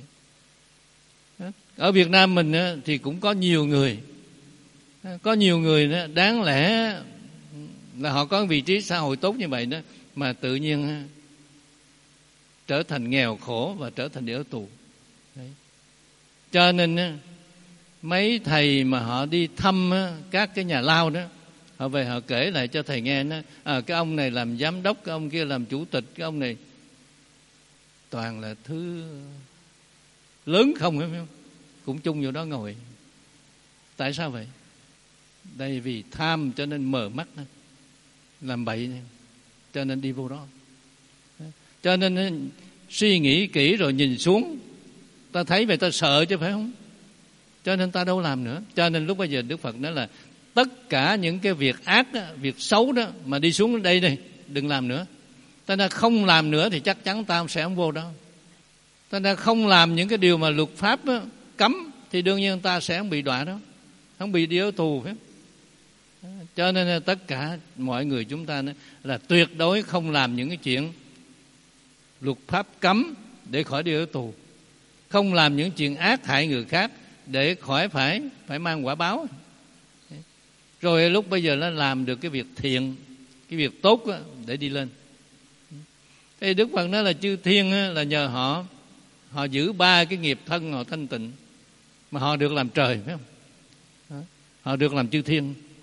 Ở Việt Nam mình thì cũng có nhiều người, có nhiều người đó, đáng lẽ là họ có vị trí xã hội tốt như vậy đó, mà tự nhiên trở thành nghèo khổ và trở thành đi ở tù. Đấy. Cho nên mấy thầy mà họ đi thăm các cái nhà lao đó, họ về họ kể lại cho thầy nghe đó, à, cái ông này làm giám đốc, cái ông kia làm chủ tịch, cái ông này toàn là thứ lớn không, phải không? Cũng chung vô đó ngồi. Tại sao vậy? Đây vì tham cho nên mờ mắt, làm bậy, cho nên đi vô đó. Cho nên suy nghĩ kỹ rồi nhìn xuống, ta thấy vậy ta sợ chứ, phải không? Cho nên ta đâu làm nữa. Cho nên lúc bây giờ Đức Phật nói là tất cả những cái việc ác đó, việc xấu đó mà đi xuống đây đây đừng làm nữa. Ta nói không làm nữa thì chắc chắn ta sẽ không vô đó. Ta nói không làm những cái điều mà luật pháp đó, cấm thì đương nhiên ta sẽ không bị đọa đó, không bị đi ở tù, phải không? Cho nên là tất cả mọi người chúng ta là tuyệt đối không làm những cái chuyện luật pháp cấm để khỏi đi ở tù, không làm những chuyện ác hại người khác để khỏi phải phải mang quả báo. Rồi lúc bây giờ nó làm được cái việc thiện, cái việc tốt để đi lên. Thì Đức Phật nói là chư thiên là nhờ họ, họ giữ ba cái nghiệp thân họ thanh tịnh mà họ được làm trời, phải không? Họ được làm chư thiên.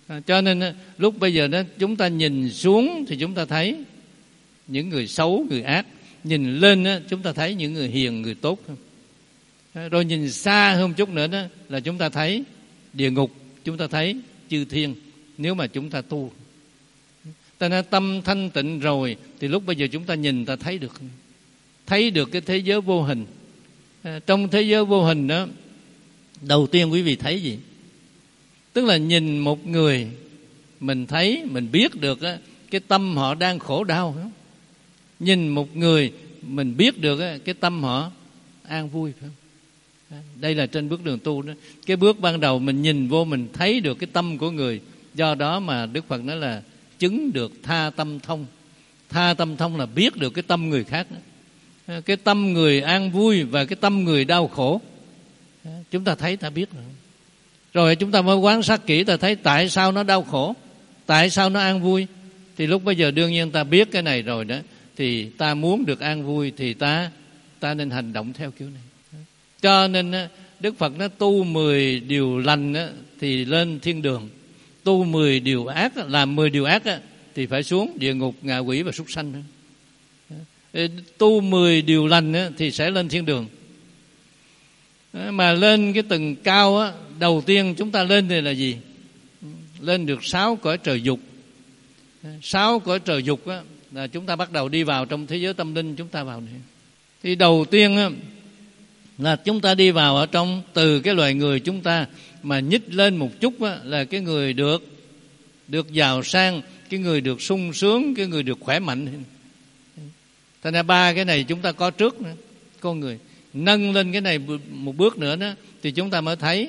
À, cho nên lúc bây giờ đó chúng ta nhìn xuống thì chúng ta thấy những người xấu, người ác. Nhìn lên đó, chúng ta thấy những người hiền, người tốt. À, rồi nhìn xa hơn chút nữa đó là chúng ta thấy địa ngục, chúng ta thấy chư thiên. Nếu mà chúng ta tu, ta nói tâm thanh tịnh rồi thì lúc bây giờ chúng ta nhìn ta thấy được, thấy được cái thế giới vô hình. À, trong thế giới vô hình đó, đầu tiên quý vị thấy gì? Tức là nhìn một người, mình thấy, mình biết được á, cái tâm họ đang khổ đau. Nhìn một người, mình biết được á, cái tâm họ an vui. Phải không? Đây là trên bước đường tu đó. Cái bước ban đầu mình nhìn vô, mình thấy được cái tâm của người. Do đó mà Đức Phật nói là chứng được tha tâm thông. Tha tâm thông là biết được cái tâm người khác đó. Cái tâm người an vui và cái tâm người đau khổ, chúng ta thấy, ta biết rồi. Rồi chúng ta mới quan sát kỹ, ta thấy tại sao nó đau khổ, tại sao nó an vui. Thì lúc bây giờ đương nhiên ta biết cái này rồi đó, thì ta muốn được an vui thì ta ta nên hành động theo kiểu này. Cho nên Đức Phật nó tu mười điều lành thì lên thiên đường, tu mười điều ác, làm mười điều ác thì phải xuống địa ngục, ngạ quỷ và súc sanh. Tu mười điều lành thì sẽ lên thiên đường. Mà lên cái tầng cao á, đầu tiên chúng ta lên thì là gì? Lên được sáu cõi trời dục. Sáu cõi trời dục á, là chúng ta bắt đầu đi vào trong thế giới tâm linh, chúng ta vào này. Thì đầu tiên á, là chúng ta đi vào ở trong, từ cái loài người chúng ta mà nhích lên một chút á, là cái người được được giàu sang, cái người được sung sướng, cái người được khỏe mạnh. Thành ra ba cái này chúng ta có trước nữa. Con người nâng lên cái này một bước nữa đó, thì chúng ta mới thấy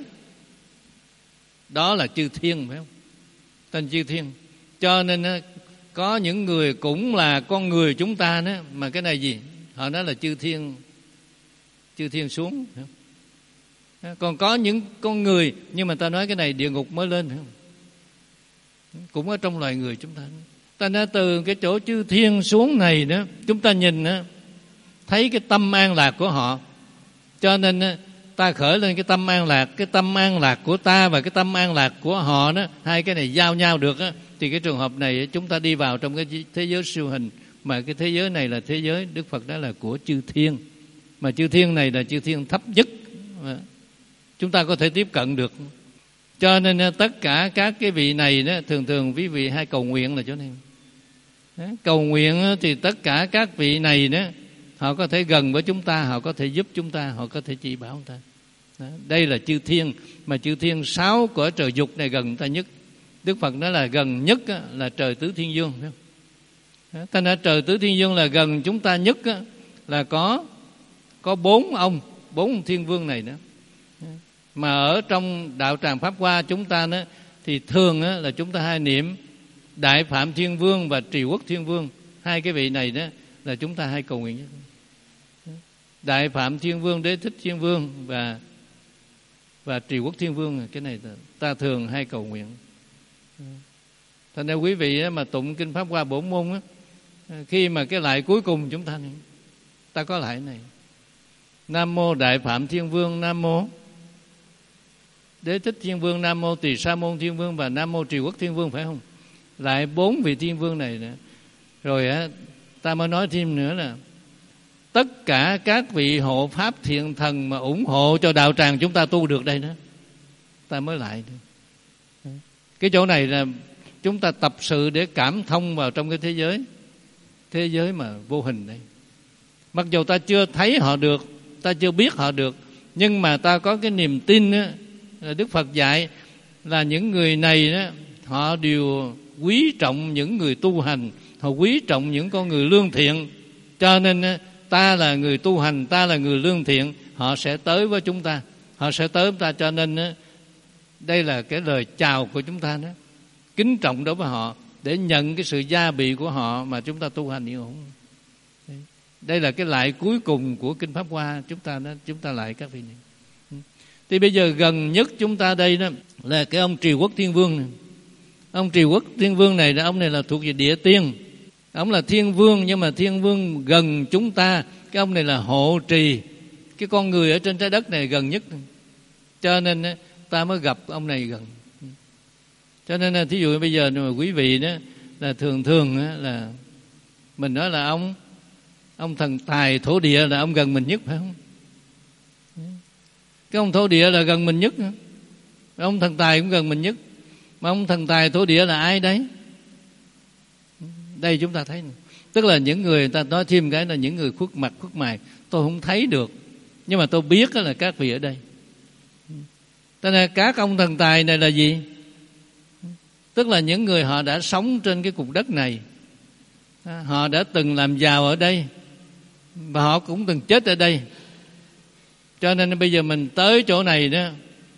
đó là chư thiên, phải không? Tên chư thiên. Cho nên có những người cũng là con người chúng ta đó, mà cái này gì? Họ nói là chư thiên, chư thiên xuống, phải không? Còn có những con người, nhưng mà ta nói cái này địa ngục mới lên, phải không? Cũng ở trong loài người chúng ta. Ta nói từ cái chỗ chư thiên xuống này đó, chúng ta nhìn đó, thấy cái tâm an lạc của họ. Cho nên ta khởi lên cái tâm an lạc. Cái tâm an lạc của ta và cái tâm an lạc của họ đó, hai cái này giao nhau được đó, thì cái trường hợp này chúng ta đi vào trong cái thế giới siêu hình. Mà cái thế giới này là thế giới Đức Phật đó là của chư thiên. Mà chư thiên này là chư thiên thấp nhất mà chúng ta có thể tiếp cận được. Cho nên tất cả các cái vị này đó, thường thường quý vị hay cầu nguyện là chỗ này. Cầu nguyện thì tất cả các vị này đó, họ có thể gần với chúng ta, họ có thể giúp chúng ta, họ có thể chỉ bảo chúng ta. Đó, đây là chư thiên. Mà chư thiên sáu cõi trời dục này gần ta nhất. Đức Phật nói là gần nhất là trời tứ thiên dương. Ta nói trời tứ thiên dương là gần chúng ta nhất, là có có bốn ông, bốn ông thiên vương này nữa. Mà ở trong đạo tràng Pháp Hoa chúng ta đó, thì thường là chúng ta hay niệm Đại Phạm Thiên Vương và Trì Quốc Thiên Vương. Hai cái vị này đó là chúng ta hay cầu nguyện nhất. Đại Phạm Thiên Vương, Đế Thích Thiên Vương và và Trì Quốc Thiên Vương, cái này ta thường hay cầu nguyện. Thành ra quý vị mà tụng kinh Pháp Hoa bổn môn á, khi mà cái lại cuối cùng chúng ta ta có lại này: Nam mô Đại Phạm Thiên Vương, Nam mô Đế Thích Thiên Vương, Nam mô Tỳ Sa Môn Thiên Vương và Nam mô Trì Quốc Thiên Vương, phải không? Lại bốn vị thiên vương này nữa. Rồi á, ta mới nói thêm nữa là tất cả các vị hộ pháp thiện thần mà ủng hộ cho đạo tràng chúng ta tu được đây đó, ta mới lại được. Cái chỗ này là chúng ta tập sự để cảm thông vào trong cái thế giới, thế giới mà vô hình đây. Mặc dù ta chưa thấy họ được, ta chưa biết họ được, nhưng mà ta có cái niềm tin đó, là Đức Phật dạy là những người này đó, họ đều quý trọng những người tu hành, họ quý trọng những con người lương thiện. Cho nên ta là người tu hành, ta là người lương thiện, họ sẽ tới với chúng ta, họ sẽ tới với chúng ta. Cho nên đây là cái lời chào của chúng ta đó, kính trọng đối với họ, để nhận cái sự gia bị của họ mà chúng ta tu hành yên ổn. Đây là cái lại cuối cùng của kinh Pháp Hoa chúng ta đó, chúng ta lại các vị này. Thì bây giờ gần nhất chúng ta đây đó là cái ông Trì Quốc Thiên Vương này. Ông Trì Quốc Thiên Vương này, ông này là thuộc về địa tiên. Ông là thiên vương, nhưng mà thiên vương gần chúng ta. Cái ông này là hộ trì cái con người ở trên trái đất này gần nhất. Cho nên ta mới gặp ông này gần. Cho nên là thí dụ bây giờ mà quý vị đó là thường thường đó, là mình nói là ông ông thần tài thổ địa là ông gần mình nhất, phải không? Cái ông thổ địa là gần mình nhất, ông thần tài cũng gần mình nhất. Mà ông thần tài thổ địa là ai đấy? Đây chúng ta thấy này. Tức là những người, người ta nói thêm cái là những người khuất mặt khuất mày, tôi không thấy được, nhưng mà tôi biết là các vị ở đây. Cho nên các ông thần tài này là gì? Tức là những người họ đã sống trên cái cục đất này, họ đã từng làm giàu ở đây, và họ cũng từng chết ở đây. Cho nên bây giờ mình tới chỗ này đó,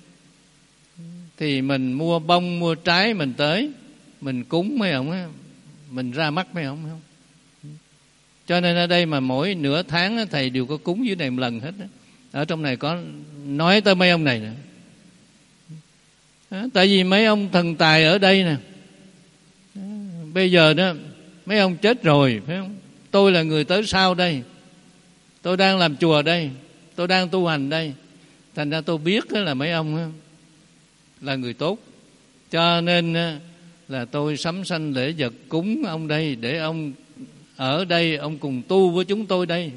thì mình mua bông mua trái, mình tới mình cúng mấy ông á, mình ra mắt mấy ông không. Cho nên ở đây mà mỗi nửa tháng thầy đều có cúng dưới này một lần hết đó. Ở trong này có nói tới mấy ông này nè. Tại vì mấy ông thần tài ở đây nè, bây giờ đó mấy ông chết rồi, phải không? Tôi là người tới sau đây, tôi đang làm chùa đây, tôi đang tu hành đây, thành ra tôi biết là mấy ông là người tốt. Cho nên là tôi sắm sanh lễ vật cúng ông đây, để ông ở đây, ông cùng tu với chúng tôi đây,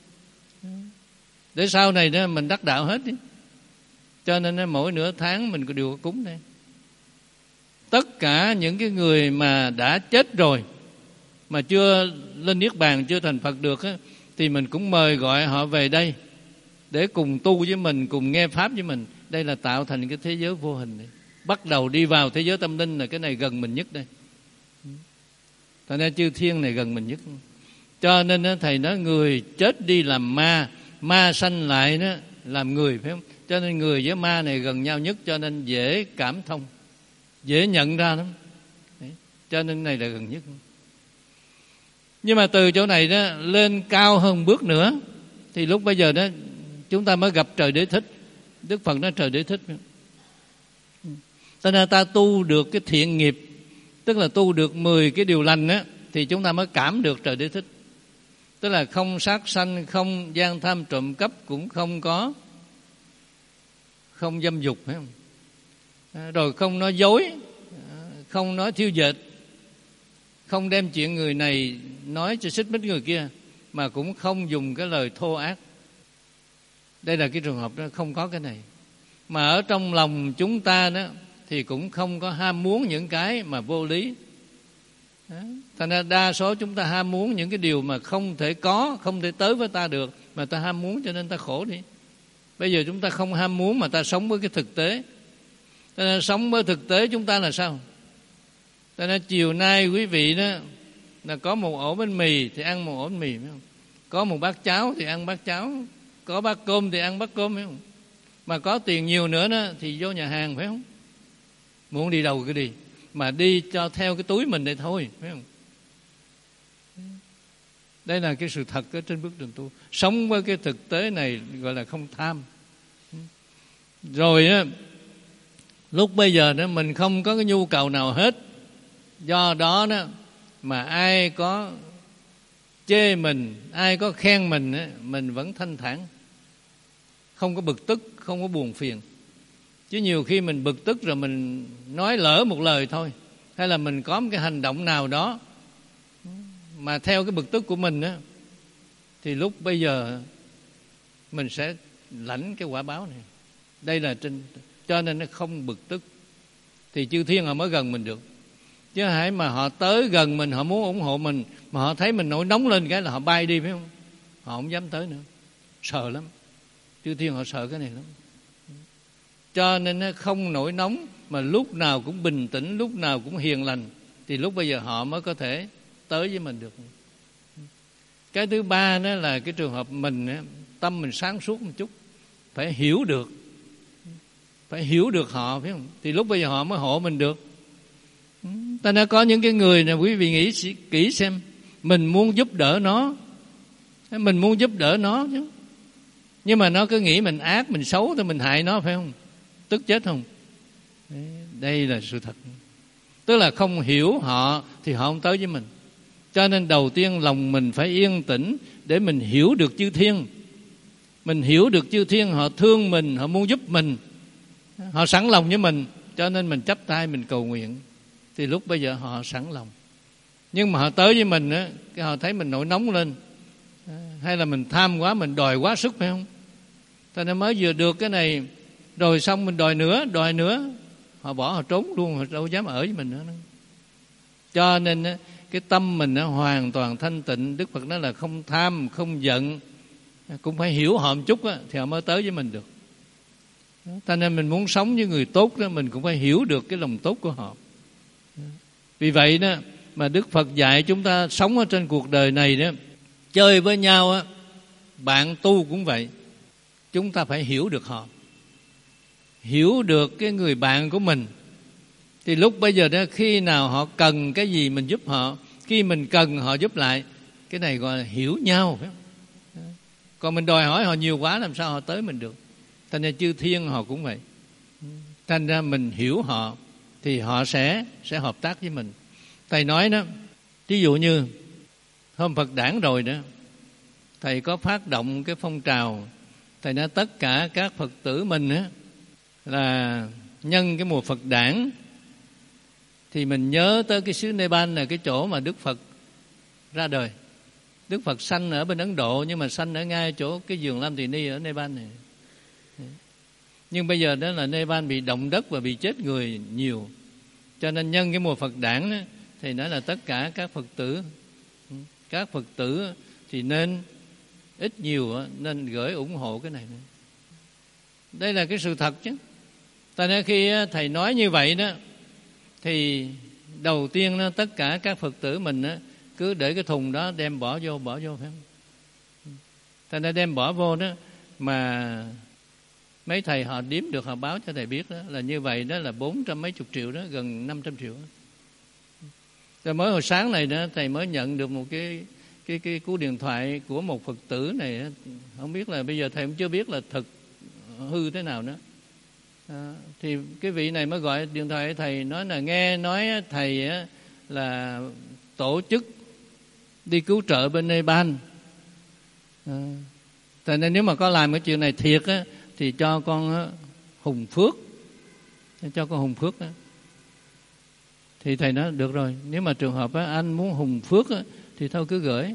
để sau này đó mình đắc đạo hết đi. Cho nên mỗi nửa tháng mình đều có cúng đây. Tất cả những cái người mà đã chết rồi, mà chưa lên niết bàn, chưa thành Phật được á, thì mình cũng mời gọi họ về đây để cùng tu với mình, cùng nghe pháp với mình. Đây là tạo thành cái thế giới vô hình này. Bắt đầu đi vào thế giới tâm linh là cái này gần mình nhất đây. Thành ra chư thiên này gần mình nhất. Cho nên thầy nói người chết đi làm ma, ma sanh lại đó làm người, phải không? Cho nên người với ma này gần nhau nhất, cho nên dễ cảm thông, dễ nhận ra lắm. Đấy. Cho nên này là gần nhất. Nhưng mà từ chỗ này đó lên cao hơn bước nữa, thì lúc bây giờ đó chúng ta mới gặp trời Đế Thích. Đức Phật nói trời Đế Thích. Cho nên ta tu được cái thiện nghiệp, tức là tu được mười cái điều lành á, thì chúng ta mới cảm được trời Đế Thích. Tức là không sát sanh, không gian tham trộm cắp, cũng không có không dâm dục, phải không? Rồi không nói dối, không nói thiêu dệt, không đem chuyện người này nói cho xích mích người kia, mà cũng không dùng cái lời thô ác. Đây là cái trường hợp đó, không có cái này. Mà ở trong lòng chúng ta đó thì cũng không có ham muốn những cái mà vô lý. Đó. Thành ra đa số chúng ta ham muốn những cái điều mà không thể có, không thể tới với ta được, mà ta ham muốn cho nên ta khổ đi. Bây giờ chúng ta không ham muốn mà ta sống với cái thực tế. Cho nên sống với thực tế chúng ta là sao? Cho nên chiều nay quý vị đó là có một ổ bánh mì thì ăn một ổ bánh mì, phải không? Có một bát cháo thì ăn bát cháo, có bát cơm thì ăn bát cơm, phải không? Mà có tiền nhiều nữa đó thì vô nhà hàng, phải không? Muốn đi đâu cứ đi, mà đi cho theo cái túi mình đây thôi, phải không? Đây là cái sự thật ở trên bước đường tu. Sống với cái thực tế này gọi là không tham. Rồi á, lúc bây giờ đó mình không có cái nhu cầu nào hết. Do đó đó mà ai có chê mình, ai có khen mình á, mình vẫn thanh thản, không có bực tức, không có buồn phiền. Chứ nhiều khi mình bực tức rồi mình nói lỡ một lời thôi, hay là mình có một cái hành động nào đó mà theo cái bực tức của mình á, thì lúc bây giờ mình sẽ lãnh cái quả báo này. Đây là trên, cho nên nó không bực tức thì chư thiên họ mới gần mình được. Chứ hãy mà họ tới gần mình, họ muốn ủng hộ mình, mà họ thấy mình nổi nóng lên cái là họ bay đi, phải không? Họ không dám tới nữa, sợ lắm. Chư thiên họ sợ cái này lắm. Cho nên nó không nổi nóng, mà lúc nào cũng bình tĩnh, lúc nào cũng hiền lành, thì lúc bây giờ họ mới có thể tới với mình được. Cái thứ ba đó là cái trường hợp mình tâm mình sáng suốt một chút, phải hiểu được, phải hiểu được họ, phải không? Thì lúc bây giờ họ mới hộ mình được. Ta đã có những cái người này, quý vị nghĩ kỹ xem, mình muốn giúp đỡ nó, mình muốn giúp đỡ nó chứ, nhưng mà nó cứ nghĩ mình ác, mình xấu thì mình hại nó, phải không? Tức chết không? Đây là sự thật. Tức là không hiểu họ thì họ không tới với mình. Cho nên đầu tiên lòng mình phải yên tĩnh để mình hiểu được chư thiên. Mình hiểu được chư thiên họ thương mình, họ muốn giúp mình, họ sẵn lòng với mình, cho nên mình chắp tay mình cầu nguyện, thì lúc bây giờ họ sẵn lòng. Nhưng mà họ tới với mình á, cái họ thấy mình nổi nóng lên, hay là mình tham quá, mình đòi quá sức, phải không? Cho nên mới vừa được cái này rồi xong mình đòi nữa, đòi nữa, họ bỏ, họ trốn luôn, họ đâu dám ở với mình nữa. Cho nên cái tâm mình hoàn toàn thanh tịnh. Đức Phật nói là không tham, không giận, cũng phải hiểu họ một chút á, thì họ mới tới với mình được. Cho nên mình muốn sống với người tốt đó, mình cũng phải hiểu được cái lòng tốt của họ. Vì vậy đó mà Đức Phật dạy chúng ta sống ở trên cuộc đời này đó, chơi với nhau á, bạn tu cũng vậy, chúng ta phải hiểu được họ, hiểu được cái người bạn của mình. Thì lúc bây giờ đó, khi nào họ cần cái gì mình giúp họ, khi mình cần họ giúp lại. Cái này gọi là hiểu nhau, phải không? Còn mình đòi hỏi họ nhiều quá, làm sao họ tới mình được? Thành ra chư thiên họ cũng vậy. Thành ra mình hiểu họ thì họ sẽ sẽ hợp tác với mình. Thầy nói đó, ví dụ như hôm Phật đản rồi đó, thầy có phát động cái phong trào. Thầy nói tất cả các Phật tử mình á, là nhân cái mùa Phật đản thì mình nhớ tới cái xứ Nepal là cái chỗ mà Đức Phật ra đời. Đức Phật sanh ở bên Ấn Độ, nhưng mà sanh ở ngay chỗ cái vườn Lam Tỳ Ni ở Nepal này. Nhưng bây giờ đó là Nepal bị động đất và bị chết người nhiều, cho nên nhân cái mùa Phật đản đó, thì nói là tất cả các Phật tử, các Phật tử thì nên ít nhiều nên gửi ủng hộ cái này nữa. Đây là cái sự thật chứ. Tại nên khi thầy nói như vậy đó, thì đầu tiên đó, tất cả các Phật tử mình đó, cứ để cái thùng đó đem bỏ vô, bỏ vô, phải không? Thành ra đem bỏ vô đó, mà mấy thầy họ đếm được, họ báo cho thầy biết đó, là như vậy đó là bốn trăm mấy chục triệu đó, gần năm trăm triệu đó. Rồi mới hồi sáng này đó, thầy mới nhận được một cái cái cái cú điện thoại của một Phật tử này, không biết là bây giờ thầy cũng chưa biết là thật hư thế nào nữa. À, thì cái vị này mới gọi điện thoại thầy, nói là nghe nói thầy á, là tổ chức đi cứu trợ bên Nepal. À, tại nên nếu mà có làm cái chuyện này thiệt á, thì cho con á, Hùng Phước, cho con Hùng Phước á. Thì thầy nói được rồi, nếu mà trường hợp á, anh muốn Hùng Phước á, thì thôi cứ gửi.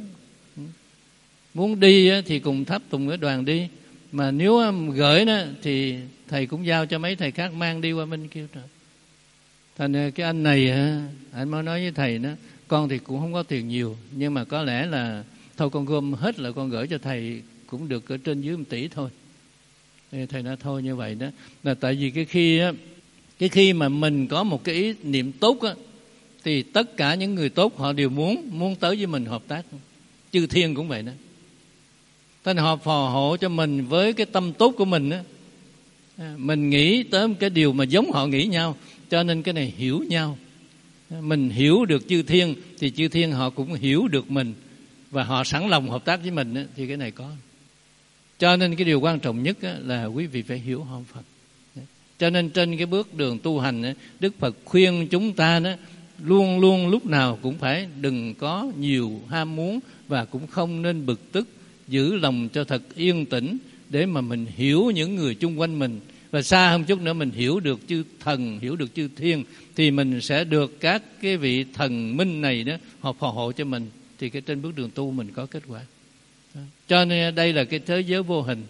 Muốn đi á, thì cùng tháp tùng cái đoàn đi. Mà nếu gửi đó, thì thầy cũng giao cho mấy thầy khác mang đi qua bên kia. Thành cái anh này anh mới nói với thầy đó, con thì cũng không có tiền nhiều, nhưng mà có lẽ là thôi con gom hết là con gửi cho thầy cũng được ở trên dưới một tỷ thôi. Thì thầy nói thôi như vậy đó, là tại vì cái khi á, cái khi mà mình có một cái ý niệm tốt á, thì tất cả những người tốt họ đều muốn muốn tới với mình hợp tác. Chư thiên cũng vậy đó. Thế nên họ phò hộ cho mình với cái tâm tốt của mình á. Mình nghĩ tới cái điều mà giống họ nghĩ nhau, cho nên cái này hiểu nhau. Mình hiểu được chư thiên thì chư thiên họ cũng hiểu được mình, và họ sẵn lòng hợp tác với mình á, thì cái này có. Cho nên cái điều quan trọng nhất á, là quý vị phải hiểu họ Phật. Cho nên trên cái bước đường tu hành á, Đức Phật khuyên chúng ta đó, luôn luôn lúc nào cũng phải đừng có nhiều ham muốn, và cũng không nên bực tức, giữ lòng cho thật yên tĩnh để mà mình hiểu những người chung quanh mình. Và xa hơn chút nữa mình hiểu được chư thần, hiểu được chư thiên, thì mình sẽ được các cái vị thần minh này đó họ phò hộ cho mình, thì cái trên bước đường tu mình có kết quả. Cho nên đây là cái thế giới vô hình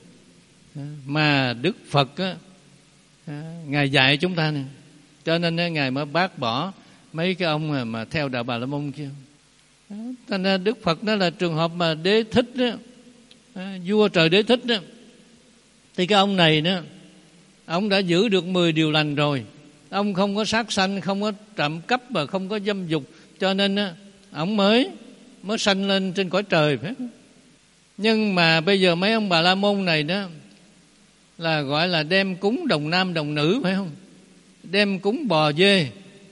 mà Đức Phật á, Ngài dạy chúng ta này. Cho nên Ngài mới bác bỏ mấy cái ông mà, mà theo đạo Bà La Môn kia. Cho nên Đức Phật đó là trường hợp mà Đế Thích đó, vua trời Đế Thích đó, thì cái ông này đó, ông đã giữ được mười điều lành rồi. Ông không có sát sanh, không có trộm cắp và không có dâm dục, cho nên đó, ông mới mới sanh lên trên cõi trời, phải không? Nhưng mà bây giờ mấy ông Bà La Môn này đó là gọi là đem cúng đồng nam đồng nữ, phải không? Đem cúng bò dê,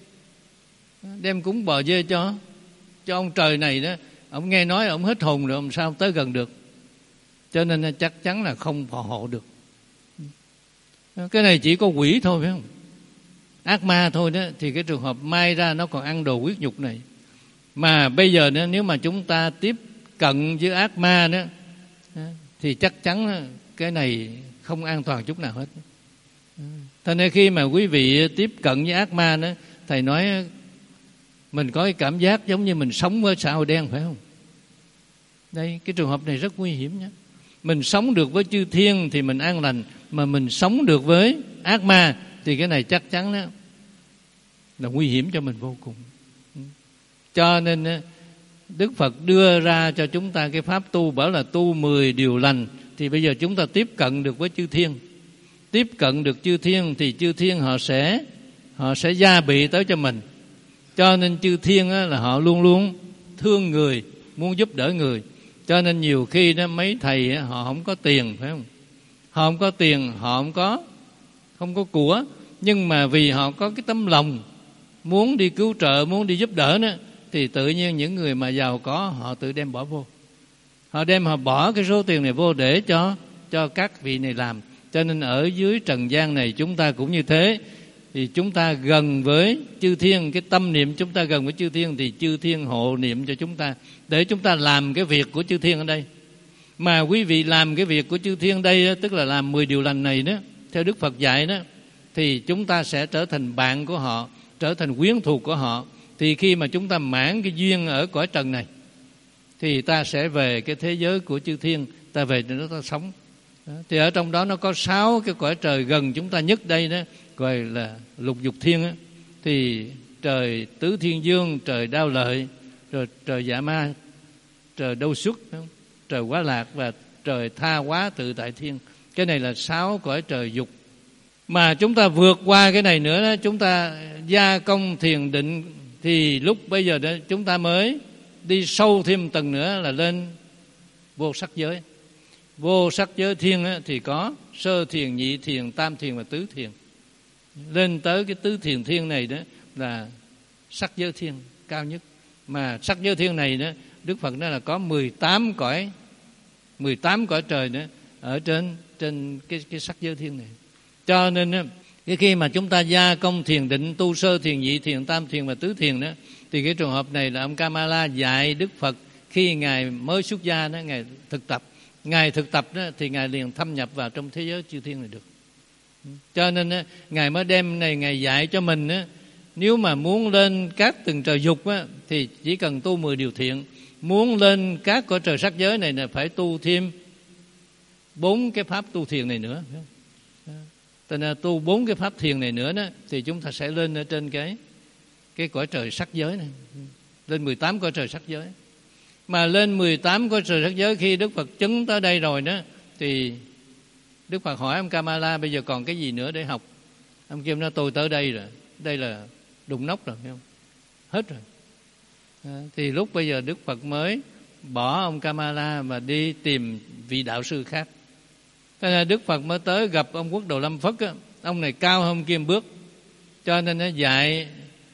đem cúng bò dê cho cho ông trời này đó. Ông nghe nói ông hết hồn rồi, ông sao tới gần được? Cho nên chắc chắn là không phò hộ được. Cái này chỉ có quỷ thôi, phải không? Ác ma thôi đó, thì cái trường hợp mai ra nó còn ăn đồ huyết nhục này. Mà bây giờ đó, nếu mà chúng ta tiếp cận với ác ma đó, thì chắc chắn cái này không an toàn chút nào hết. Thành nên khi mà quý vị tiếp cận với ác ma đó, thầy nói mình có cái cảm giác giống như mình sống với xã hội đen, phải không? Đây, cái trường hợp này rất nguy hiểm nhé. Mình sống được với chư thiên thì mình an lành, mà mình sống được với ác ma thì cái này chắc chắn đó là nguy hiểm cho mình vô cùng. Cho nên Đức Phật đưa ra cho chúng ta cái pháp tu, bảo là tu mười điều lành. Thì bây giờ chúng ta tiếp cận được với chư thiên. Tiếp cận được chư thiên thì chư thiên họ sẽ họ sẽ gia bị tới cho mình. Cho nên chư thiên là họ luôn luôn thương người, muốn giúp đỡ người. Cho nên nhiều khi đó mấy thầy họ không có tiền, phải không? Họ không có tiền, họ không có không có của, nhưng mà vì họ có cái tấm lòng muốn đi cứu trợ, muốn đi giúp đỡ đó, thì tự nhiên những người mà giàu có họ tự đem bỏ vô. Họ đem họ bỏ cái số tiền này vô để cho cho các vị này làm. Cho nên ở dưới trần gian này chúng ta cũng như thế. Thì chúng ta gần với chư thiên, cái tâm niệm chúng ta gần với chư thiên thì chư thiên hộ niệm cho chúng ta để chúng ta làm cái việc của chư thiên ở đây. Mà quý vị làm cái việc của chư thiên ở đây, tức là làm mười điều lành này đó, theo Đức Phật dạy đó, thì chúng ta sẽ trở thành bạn của họ, trở thành quyến thuộc của họ. Thì khi mà chúng ta mãn cái duyên ở cõi trần này thì ta sẽ về cái thế giới của chư thiên, ta về để ta sống. Đó. Thì ở trong đó nó có sáu cái cõi trời gần chúng ta nhất đây đó, gọi là lục dục thiên á. Thì trời tứ thiên dương, trời đao lợi, rồi trời dạ ma, trời đâu xuất, trời quá lạc và trời tha hóa tự tại thiên. Cái này là sáu cõi trời dục. Mà chúng ta vượt qua cái này nữa đó, chúng ta gia công thiền định thì lúc bây giờ đó chúng ta mới đi sâu thêm tầng nữa là lên vô sắc giới. Vô sắc giới thiên á, thì có sơ thiền, nhị thiền, tam thiền và tứ thiền. Lên tới cái tứ thiền thiên này đó là sắc giới thiên cao nhất. Mà sắc giới thiên này đó, Đức Phật nói là có mười tám cõi, mười tám cõi trời nữa ở trên trên cái cái sắc giới thiên này. Cho nên đó, cái khi mà chúng ta gia công thiền định, tu sơ thiền, nhị thiền, tam thiền và tứ thiền đó, thì cái trường hợp này là ông Kamala dạy Đức Phật khi ngài mới xuất gia đó, ngài thực tập, ngài thực tập đó thì ngài liền thâm nhập vào trong thế giới chư thiên này được. Cho nên á, ngài mới đem này ngài dạy cho mình á, nếu mà muốn lên các tầng trời dục á, thì chỉ cần tu mười điều thiện. Muốn lên các cõi trời sắc giới này là phải tu thêm bốn cái pháp tu thiền này nữa. Cho nên tu bốn cái pháp thiền này nữa đó, thì chúng ta sẽ lên ở trên cái cái cõi trời sắc giới này, lên mười tám cõi trời sắc giới. Mà lên mười tám cõi trời sắc giới, khi Đức Phật chứng tới đây rồi đó, thì Đức Phật hỏi ông Kamala bây giờ còn cái gì nữa để học. Ông Kim nói tôi tới đây rồi, đây là đụng nóc rồi, phải không? Hết rồi. À, thì lúc bây giờ Đức Phật mới bỏ ông Kamala và đi tìm vị đạo sư khác. Thế nên Đức Phật mới tới gặp ông Quốc Đồ Lâm Phất á, ông này cao hơn ông Kim bước. Cho nên nó dạy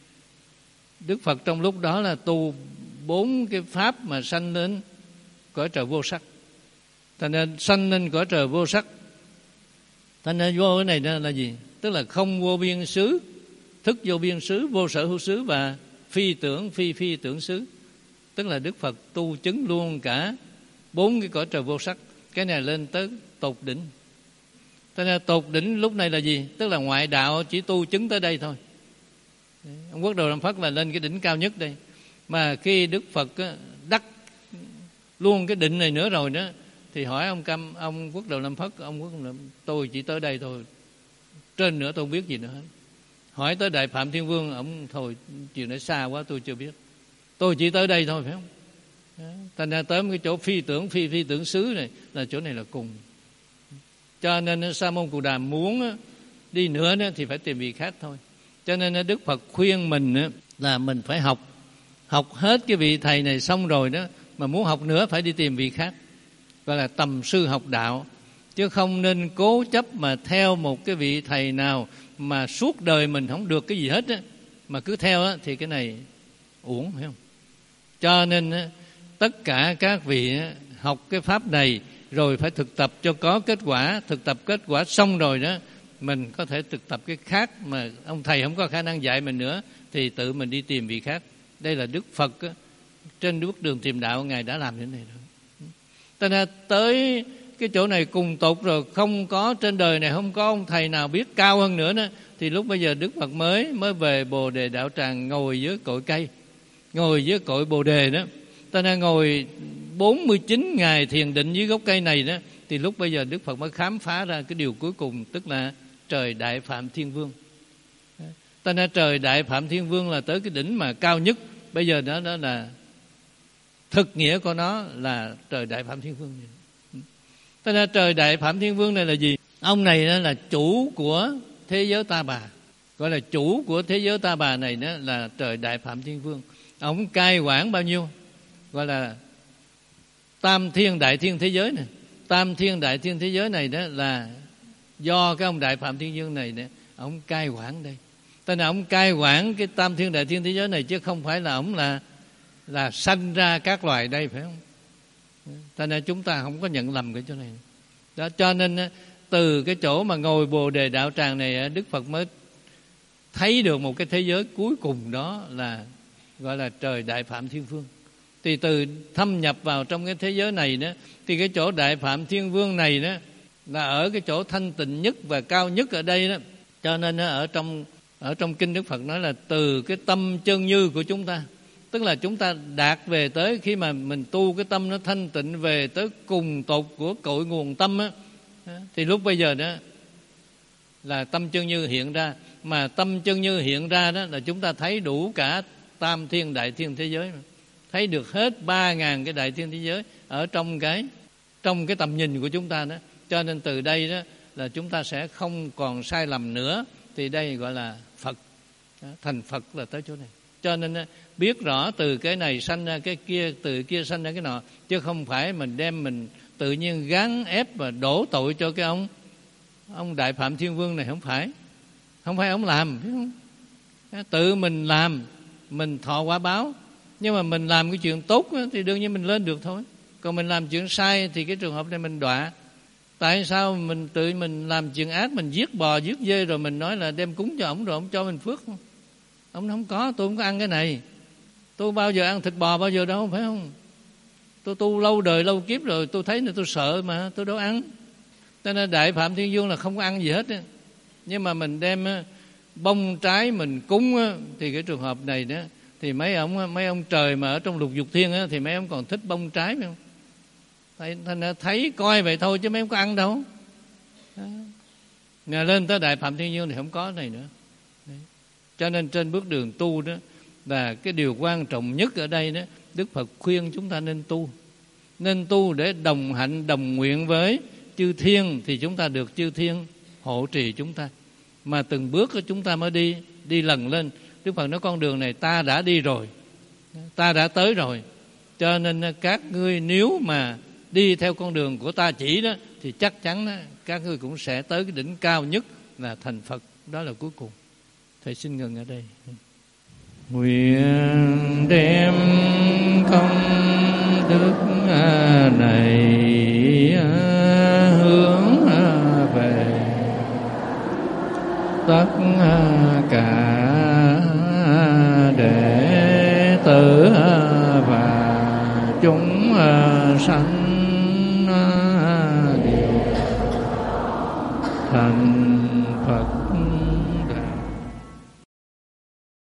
Đức Phật trong lúc đó là tu bốn cái pháp mà sanh lên cõi trời vô sắc. Thành nên sanh lên cõi trời vô sắc. Thành nên vô cái này là gì? Tức là không vô biên xứ, thức vô biên xứ, vô sở hữu xứ và phi tưởng phi phi tưởng xứ. Tức là Đức Phật tu chứng luôn cả bốn cái cõi trời vô sắc. Cái này lên tới tột đỉnh. Thế nên tột đỉnh lúc này là gì? Tức là ngoại đạo chỉ tu chứng tới đây thôi. Ông Quốc Đồ Lâm Phất là lên cái đỉnh cao nhất đây. Mà khi Đức Phật đắc luôn cái định này nữa rồi đó, thì hỏi ông Cam, ông Quốc Đồ Lâm Phất, ông Quốc Đồ, tôi chỉ tới đây thôi, trên nữa tôi không biết gì nữa hết. Hỏi tới Đại Phạm Thiên Vương, ông thôi chuyện này xa quá tôi chưa biết, tôi chỉ tới đây thôi, phải không? Thành ra tới một cái chỗ phi tưởng phi phi tưởng xứ này là chỗ này là cùng. Cho nên Sa Môn Cù Đàm muốn đi nữa thì phải tìm vị khác thôi. Cho nên Đức Phật khuyên mình là mình phải học, học hết cái vị thầy này xong rồi đó, mà muốn học nữa phải đi tìm vị khác, gọi là tầm sư học đạo. Chứ không nên cố chấp mà theo một cái vị thầy nào mà suốt đời mình không được cái gì hết á, mà cứ theo á, thì cái này uổng, phải không? Cho nên tất cả các vị học cái pháp này rồi phải thực tập cho có kết quả. Thực tập kết quả xong rồi đó, mình có thể thực tập cái khác mà ông thầy không có khả năng dạy mình nữa, thì tự mình đi tìm vị khác. Đây là Đức Phật á, trên bước đường tìm đạo Ngài đã làm như thế này rồi. Cho nên tới cái chỗ này cùng tục rồi, không có trên đời này không có ông thầy nào biết cao hơn nữa đó. Thì lúc bây giờ Đức Phật mới mới về Bồ Đề Đạo Tràng, ngồi dưới cội cây, ngồi dưới cội Bồ Đề đó. Ta đã ngồi bốn mươi chín ngày thiền định dưới gốc cây này đó. Thì lúc bây giờ Đức Phật mới khám phá ra cái điều cuối cùng, tức là trời Đại Phạm Thiên Vương. Ta nói trời Đại Phạm Thiên Vương là tới cái đỉnh mà cao nhất. Bây giờ đó, đó là thực nghĩa của nó là trời Đại Phạm Thiên Vương. Ta nói trời Đại Phạm Thiên Vương này là gì? Ông này đó là chủ của thế giới Ta Bà, gọi là chủ của thế giới Ta Bà này đó là trời Đại Phạm Thiên Vương. Ông cai quản bao nhiêu? Gọi là Tam Thiên Đại Thiên thế giới này. Tam Thiên Đại Thiên thế giới này đó là do cái ông Đại Phạm Thiên Vương này đó, ông cai quản đây. Tên là ông cai quản cái Tam Thiên Đại Thiên thế giới này, chứ không phải là ông là là sanh ra các loài đây, phải không? Tên là chúng ta không có nhận lầm cái chỗ này. Đó, cho nên từ cái chỗ mà ngồi Bồ Đề Đạo Tràng này, Đức Phật mới thấy được một cái thế giới cuối cùng, đó là gọi là trời Đại Phạm Thiên Vương. Thì từ thâm nhập vào trong cái thế giới này đó, thì cái chỗ Đại Phạm Thiên Vương này đó là ở cái chỗ thanh tịnh nhất và cao nhất ở đây đó. Cho nên ở trong ở trong kinh Đức Phật nói là từ cái tâm chân như của chúng ta, tức là chúng ta đạt về tới khi mà mình tu cái tâm nó thanh tịnh về tới cùng tột của cội nguồn tâm á, thì lúc bây giờ đó là tâm chân như hiện ra. Mà tâm chân như hiện ra đó là chúng ta thấy đủ cả Tam Thiên Đại Thiên thế giới, thấy được hết ba ngàn cái đại thiên thế giới ở trong cái trong cái tầm nhìn của chúng ta đó. Cho nên từ đây đó là chúng ta sẽ không còn sai lầm nữa. Thì đây gọi là Phật, thành Phật là tới chỗ này. Cho nên biết rõ từ cái này sanh ra cái kia, từ kia sanh ra cái nọ, chứ không phải mình đem mình tự nhiên gán ép và đổ tội cho cái ông ông Đại Phạm Thiên Vương này. Không phải, không phải ông làm, biết không? Tự mình làm, mình thọ quả báo. Nhưng mà mình làm cái chuyện tốt thì đương nhiên mình lên được thôi. Còn mình làm chuyện sai thì cái trường hợp này mình đọa. Tại sao mình tự mình làm chuyện ác, mình giết bò giết dê rồi mình nói là đem cúng cho ổng rồi ổng cho mình phước không? Ông không có, tôi không có ăn cái này. Tôi bao giờ ăn thịt bò bao giờ đâu, phải không? Tôi tu lâu đời lâu kiếp rồi, tôi thấy là tôi sợ mà tôi đâu ăn. Cho nên Đại Phạm Thiên Vương là không có ăn gì hết. Nhưng mà mình đem bông trái mình cúng thì cái trường hợp này đó, thì mấy ông mấy ông trời mà ở trong lục dục thiên á, thì mấy ông còn thích bông trái phải không? Thành ra thấy coi vậy thôi chứ mấy ông có ăn đâu. Ngày lên tới Đại Phạm Thiên Vương thì không có này nữa. Đấy. Cho nên trên bước đường tu đó là cái điều quan trọng nhất ở đây đó, Đức Phật khuyên chúng ta nên tu. Nên tu để đồng hạnh đồng nguyện với chư thiên, thì chúng ta được chư thiên hộ trì chúng ta. Mà từng bước chúng ta mới đi đi lần lên. Đức Phật nói con đường này ta đã đi rồi, ta đã tới rồi. Cho nên các ngươi nếu mà đi theo con đường của ta chỉ đó, thì chắc chắn đó, các ngươi cũng sẽ tới cái đỉnh cao nhất là thành Phật. Đó là cuối cùng. Thầy xin ngừng ở đây. Nguyện đem công đức này hướng về tất cả đệ tử và chúng sanh đều thành